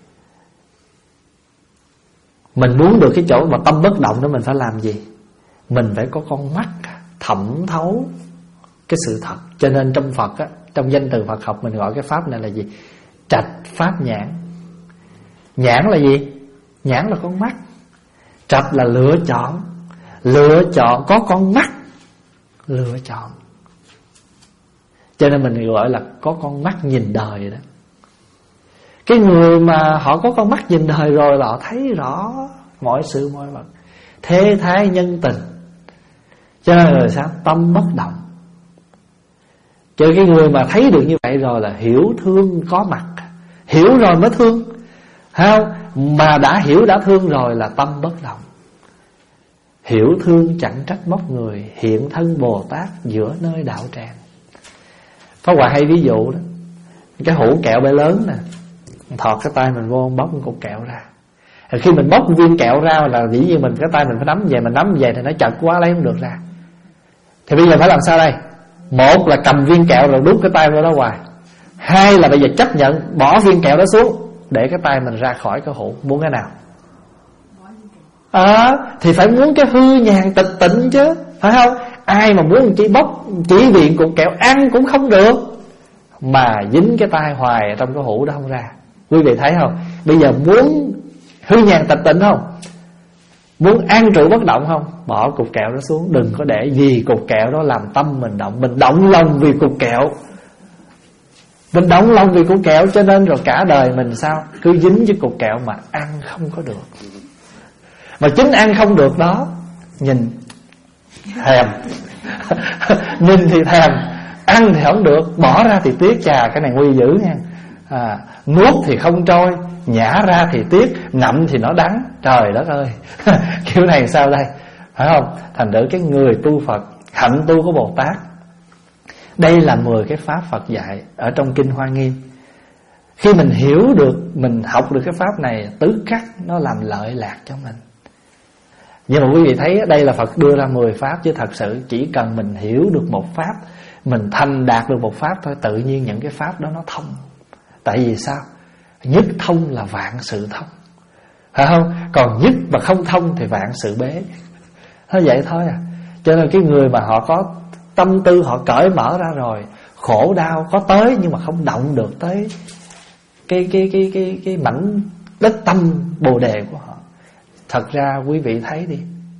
mình muốn được cái chỗ mà tâm bất động đó, mình phải làm gì? Mình phải có con mắt thẩm thấu cái sự thật. Cho nên trong Phật á, trong danh từ Phật học mình gọi cái pháp này là gì? Trạch pháp nhãn. Nhãn là gì? Nhãn là con mắt. Trạch là lựa chọn. Lựa chọn, có con mắt lựa chọn. Cho nên mình gọi là có con mắt nhìn đời đó. Cái người mà họ có con mắt nhìn đời rồi là họ thấy rõ mọi sự mọi vật, thế thái nhân tình. Cho nên là sao? Tâm bất động. Cho cái người mà thấy được như vậy rồi là hiểu thương có mặt. Hiểu rồi mới thương, không? Mà đã hiểu đã thương rồi là tâm bất động. Hiểu thương chẳng trách móc người, hiện thân Bồ Tát giữa nơi đạo tràng. Pháp Hòa hay ví dụ đó, cái hũ kẹo bé lớn nè, thọt cái tay mình vô, bóc một cục kẹo ra. Rồi khi mình bóc một viên kẹo ra là dĩ nhiên mình cái tay mình phải nắm về, mình nắm về thì nó chật quá lấy không được ra. Thì bây giờ phải làm sao đây? Một là cầm viên kẹo rồi đút cái tay vô đó hoài. Hai là bây giờ chấp nhận bỏ viên kẹo đó xuống, để cái tay mình ra khỏi cái hũ. Muốn cái nào? À, thì phải muốn cái hư nhàn tịch tịnh chứ, phải không? Ai mà muốn chỉ bóc, chỉ viện cục kẹo ăn cũng không được, mà dính cái tay hoài trong cái hũ đó không ra. Quý vị thấy không? Bây giờ muốn hư nhàn tịch tịnh không? Muốn an trụ bất động không? Bỏ cục kẹo đó xuống. Đừng có để vì cục kẹo đó làm tâm mình động. Mình động lòng vì cục kẹo, mình động lòng vì cục kẹo, cho nên rồi cả đời mình sao? Cứ dính với cục kẹo mà ăn không có được. Mà chính ăn không được đó, nhìn thèm nhìn thì thèm, ăn thì không được, bỏ ra thì tiếc. Chà, cái này nguy dữ nha. à, Nuốt thì không trôi, nhả ra thì tiếc, ngậm thì nó đắng. Trời đất ơi kiểu này sao đây, phải không? Thành thử cái người tu Phật, hạnh tu của Bồ Tát, đây là mười cái pháp Phật dạy ở trong Kinh Hoa Nghiêm. Khi mình hiểu được, mình học được cái pháp này, tứ khắc nó làm lợi lạc cho mình. Nhưng mà quý vị thấy đây là Phật đưa ra mười pháp, chứ thật sự chỉ cần mình hiểu được một pháp, mình thành đạt được một pháp thôi, tự nhiên những cái pháp đó nó thông. Tại vì sao? Nhất thông là vạn sự thông, phải không? Còn nhất mà không thông thì vạn sự bế. Nó vậy thôi à. Cho nên cái người mà họ có tâm tư, họ cởi mở ra rồi, khổ đau có tới nhưng mà không động được tới cái cái cái cái cái mảnh đất tâm bồ đề của họ. Thật ra quý vị thấy đi,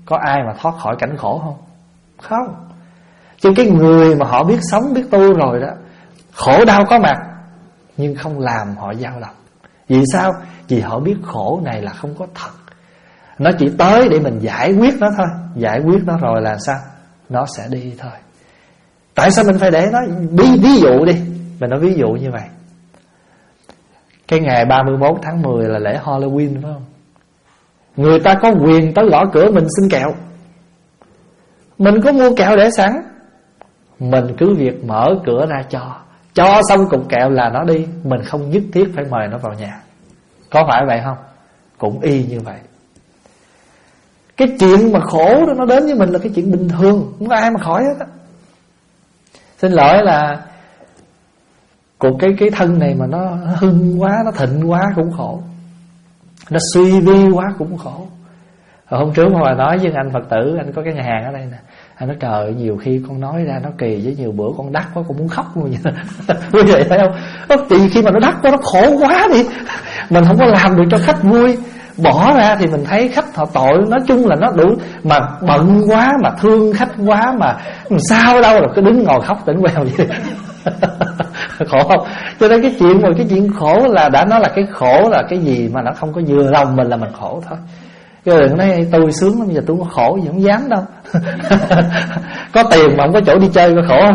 Có ai mà thoát khỏi cảnh khổ không? Không. Chứ cái người mà họ biết sống, biết tu rồi đó, khổ đau có mặt nhưng không làm họ dao động. Vì sao? Vì họ biết khổ này là không có thật. Nó chỉ tới để mình giải quyết nó thôi. Giải quyết nó rồi là sao? Nó sẽ đi thôi. Tại sao mình phải để nó? Ví, ví dụ đi, mình nói ví dụ như vậy. Cái ngày ba mươi mốt tháng mười là lễ Halloween phải không? Người ta có quyền tới gõ cửa mình xin kẹo. Mình có mua kẹo để sẵn, mình cứ việc mở cửa ra cho. Cho xong cục kẹo là nó đi. Mình không nhất thiết phải mời nó vào nhà. Có phải vậy không? Cũng y như vậy. Cái chuyện mà khổ đó nó đến với mình là cái chuyện bình thường, không có ai mà khỏi hết á. Xin lỗi là cuộc cái cái thân này mà nó hưng quá, nó thịnh quá cũng khổ, nó suy vi quá cũng khổ. Rồi hôm trước mà nói với anh Phật tử, anh có cái nhà hàng ở đây nè, anh nói trời, nhiều khi con nói ra nó kỳ, với nhiều bữa con đắc quá con muốn khóc luôn vậy. Vui vậy phải không? Thì khi mà nó đắc quá, nó khổ quá đi, mình không có làm được cho khách vui, bỏ ra thì mình thấy khách họ tội. Nói chung là nó đủ. Mà bận quá, mà thương khách quá, mà sao đâu, rồi cứ đứng ngồi khóc tỉnh queo vậy. Khổ không? Cho nên cái chuyện mà cái chuyện khổ là đã nói là cái khổ là cái gì mà nó không có vừa lòng mình là mình khổ thôi. Cái đừng nói tôi sướng lắm, giờ tôi có khổ gì không dám đâu. Có tiền mà không có chỗ đi chơi có khổ không?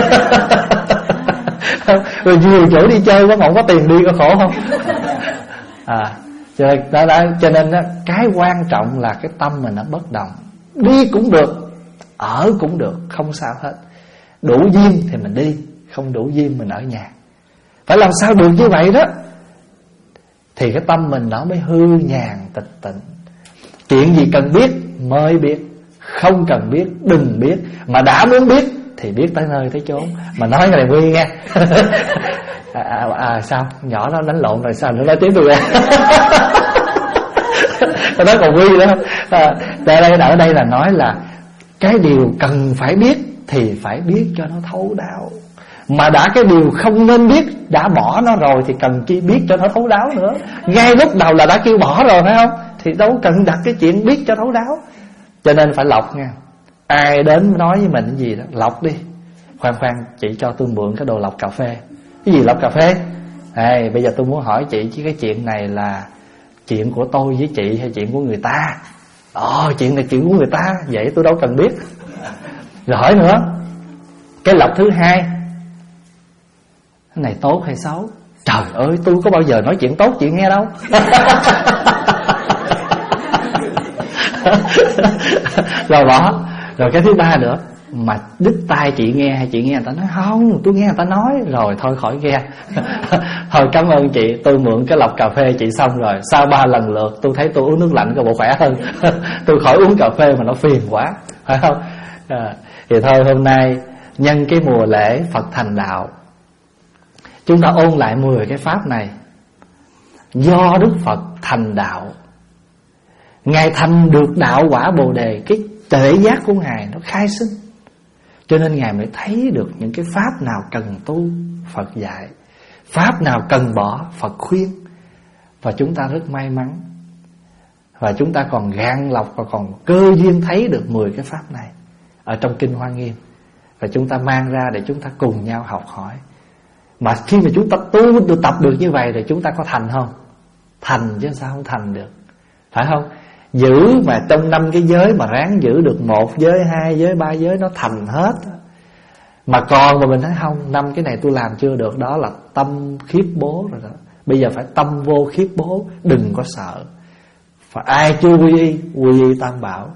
Rồi nhiều chỗ đi chơi quá mà không có tiền đi có khổ không? À, cho nên, đó, đó, cho nên đó, cái quan trọng là cái tâm mình nó bất động. Đi cũng được, ở cũng được, không sao hết. Đủ duyên thì mình đi, không đủ duyên mình ở nhà. Phải làm sao được như vậy đó thì cái tâm mình nó mới hư nhàn tịch tịnh. Chuyện gì cần biết mới biết, không cần biết đừng biết. Mà đã muốn biết thì biết tới nơi tới chốn. Mà nói cái này Huy nghe. à, à, à sao nhỏ nó đánh lộn rồi sao nó nói tiếp tôi ra. Nó còn Huy nữa. À, đây ở đây là nói là cái điều cần phải biết thì phải biết cho nó thấu đáo. Mà đã cái điều không nên biết, đã bỏ nó rồi thì cần chi biết cho nó thấu đáo nữa. Ngay lúc đầu là đã kêu bỏ rồi phải không? Thì đâu cần đặt cái chuyện biết cho thấu đáo. Cho nên phải lọc nha. Ai đến nói với mình cái gì đó, lọc đi. Khoan khoan, chị cho tôi mượn cái đồ lọc cà phê. Cái gì lọc cà phê? Ê, bây giờ tôi muốn hỏi chị, chứ cái chuyện này là chuyện của tôi với chị hay chuyện của người ta? Ồ, chuyện này chuyện của người ta, vậy tôi đâu cần biết. Rồi hỏi nữa. Cái lọc thứ hai, cái này tốt hay xấu? Trời ơi, tôi có bao giờ nói chuyện tốt chị nghe đâu. Rồi bỏ. Rồi cái thứ ba nữa, mà đứt tai chị nghe hay chị nghe người ta nói? Không, tôi nghe người ta nói. Rồi thôi khỏi nghe. Thôi cảm ơn chị, tôi mượn cái lọc cà phê chị xong rồi. Sau ba lần lượt tôi thấy tôi uống nước lạnh có bộ khỏe hơn. Tôi khỏi uống cà phê mà nó phiền quá, phải không? À, thì thôi hôm nay nhân cái mùa lễ Phật thành đạo, chúng ta ôn lại mười cái pháp này. Do Đức Phật thành đạo, Ngài thành được đạo quả Bồ Đề, cái tuệ giác của Ngài nó khai sinh. Cho nên Ngài mới thấy được những cái pháp nào cần tu, Phật dạy, pháp nào cần bỏ, Phật khuyên. Và chúng ta rất may mắn, và chúng ta còn gan lọc và còn cơ duyên thấy được mười cái pháp này ở trong Kinh Hoa Nghiêm. Và chúng ta mang ra để chúng ta cùng nhau học hỏi. Mà khi mà chúng ta tu được, tập được như vậy, thì chúng ta có thành không? Thành chứ sao không thành được, phải không? Giữ mà trong năm cái giới mà ráng giữ được một giới, hai giới, ba giới, nó thành hết. Mà còn mà mình thấy không, năm cái này tôi làm chưa được, đó là tâm khiếp bố rồi đó. Bây giờ phải tâm vô khiếp bố, đừng có sợ. Và ai chưa quy y, quy y tam bảo.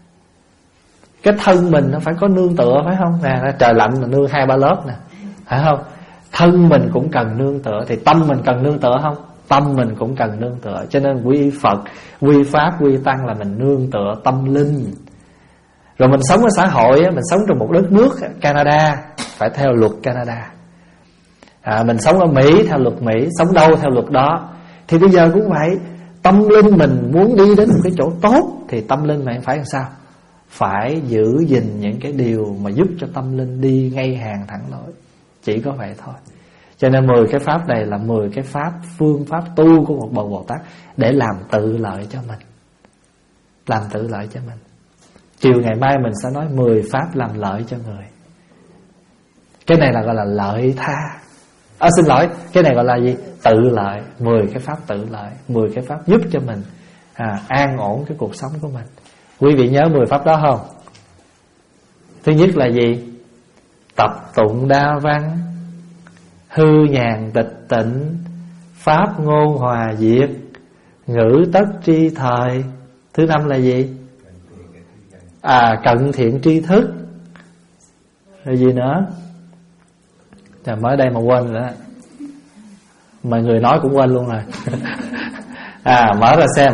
Cái thân mình nó phải có nương tựa, phải không? Nè, trời lạnh là nương hai ba lớp nè, phải không? Thân mình cũng cần nương tựa, thì tâm mình cần nương tựa không? Tâm mình cũng cần nương tựa. Cho nên quy Phật, quy Pháp, quy Tăng là mình nương tựa tâm linh. Rồi mình sống ở xã hội, mình sống trong một đất nước Canada, phải theo luật Canada. à, Mình sống ở Mỹ theo luật Mỹ, sống đâu theo luật đó. Thì bây giờ cũng vậy. Tâm linh mình muốn đi đến một cái chỗ tốt, thì tâm linh mình phải làm sao? Phải giữ gìn những cái điều mà giúp cho tâm linh đi ngay hàng thẳng lối. Chỉ có vậy thôi. Cho nên mười cái pháp này là mười cái pháp, phương pháp tu của một bậc Bồ Tát để làm tự lợi cho mình. Làm tự lợi cho mình. Chiều ngày mai mình sẽ nói mười pháp làm lợi cho người. Cái này là gọi là lợi tha. À, xin lỗi, cái này gọi là gì? Tự lợi. Mười cái pháp tự lợi, mười cái pháp giúp cho mình à, an ổn cái cuộc sống của mình. Quý vị nhớ mười pháp đó không? Thứ nhất là gì? Tập tụng đa văn, hư nhàn tịch tịnh, pháp ngôn hòa diệt, ngữ tất tri thời. Thứ năm là gì? À, cận thiện tri thức. Rồi gì nữa? Trời, mới đây mà quên rồi đó. Mọi người nói cũng quên luôn rồi. À, mở ra xem.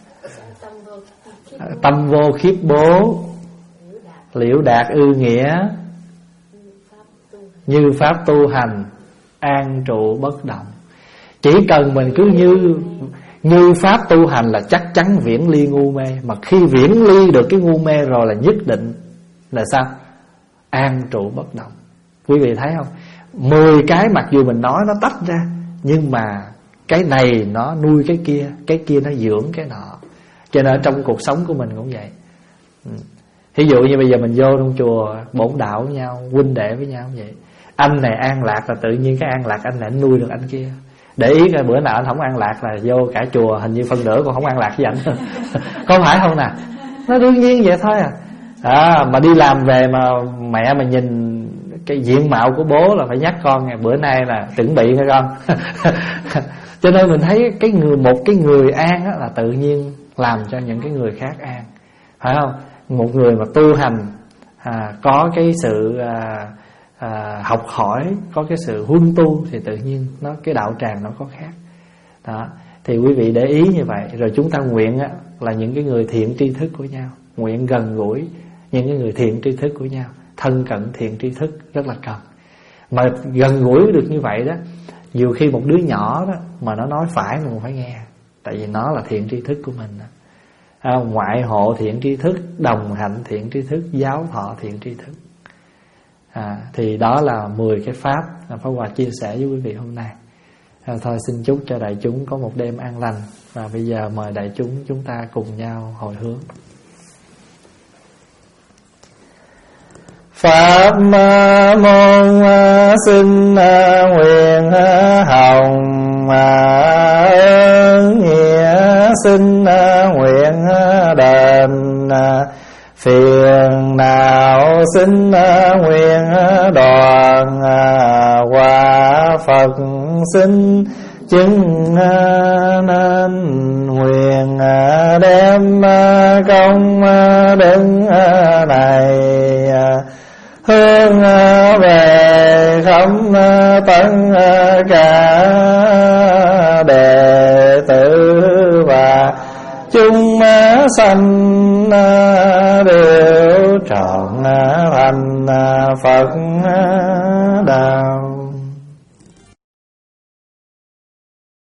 Tâm vô khiếp bố, liễu đạt ư nghĩa, như pháp tu hành, an trụ bất động. Chỉ cần mình cứ như như pháp tu hành là chắc chắn viễn ly ngu mê. Mà khi viễn ly được cái ngu mê rồi là nhất định là sao? An trụ bất động. Quý vị thấy không? Mười cái mặc dù mình nói nó tách ra, nhưng mà cái này nó nuôi cái kia, cái kia nó dưỡng cái nọ. Cho nên trong cuộc sống của mình cũng vậy. Ví dụ như bây giờ mình vô trong chùa bổn đạo với nhau, huynh đệ với nhau vậy. Anh này an lạc là tự nhiên cái an lạc anh này anh nuôi được anh kia. Để ý coi bữa nào anh không an lạc là vô cả chùa hình như phân nửa còn không an lạc với anh. Có phải không nè? Nó đương nhiên vậy thôi à. À, mà đi làm về mà mẹ mà nhìn cái diện mạo của bố là phải nhắc con bữa nay là chuẩn bị nghe con. Cho nên mình thấy cái người một cái người an á, là tự nhiên làm cho những cái người khác an, phải không? Một người mà tu hành à, có cái sự à, à, học hỏi, có cái sự huân tu thì tự nhiên nó cái đạo tràng nó có khác. Đó. Thì quý vị để ý như vậy. Rồi chúng ta nguyện á, là những cái người thiện tri thức của nhau, nguyện gần gũi những cái người thiện tri thức của nhau, thân cận thiện tri thức rất là cần. Mà gần gũi được như vậy đó, dù khi một đứa nhỏ đó mà nó nói phải mình cũng phải nghe, tại vì nó là thiện tri thức của mình đó. À, ngoại hộ thiện tri thức, đồng hạnh thiện tri thức, giáo thọ thiện tri thức. À, thì đó là mười cái pháp mà Pháp Hòa chia sẻ với quý vị hôm nay. À, thôi xin chúc cho đại chúng có một đêm an lành. Và bây giờ mời đại chúng chúng ta cùng nhau hồi hướng. Pháp môn xin nguyện hồng ơn nghĩa, xin nguyện đền phiền nào, xin nguyện đoàn quả Phật xin chứng nên, nguyện đem công đức này hướng về khắp tất cả đệ tử và chúng sanh đều trọn thành Phật đạo.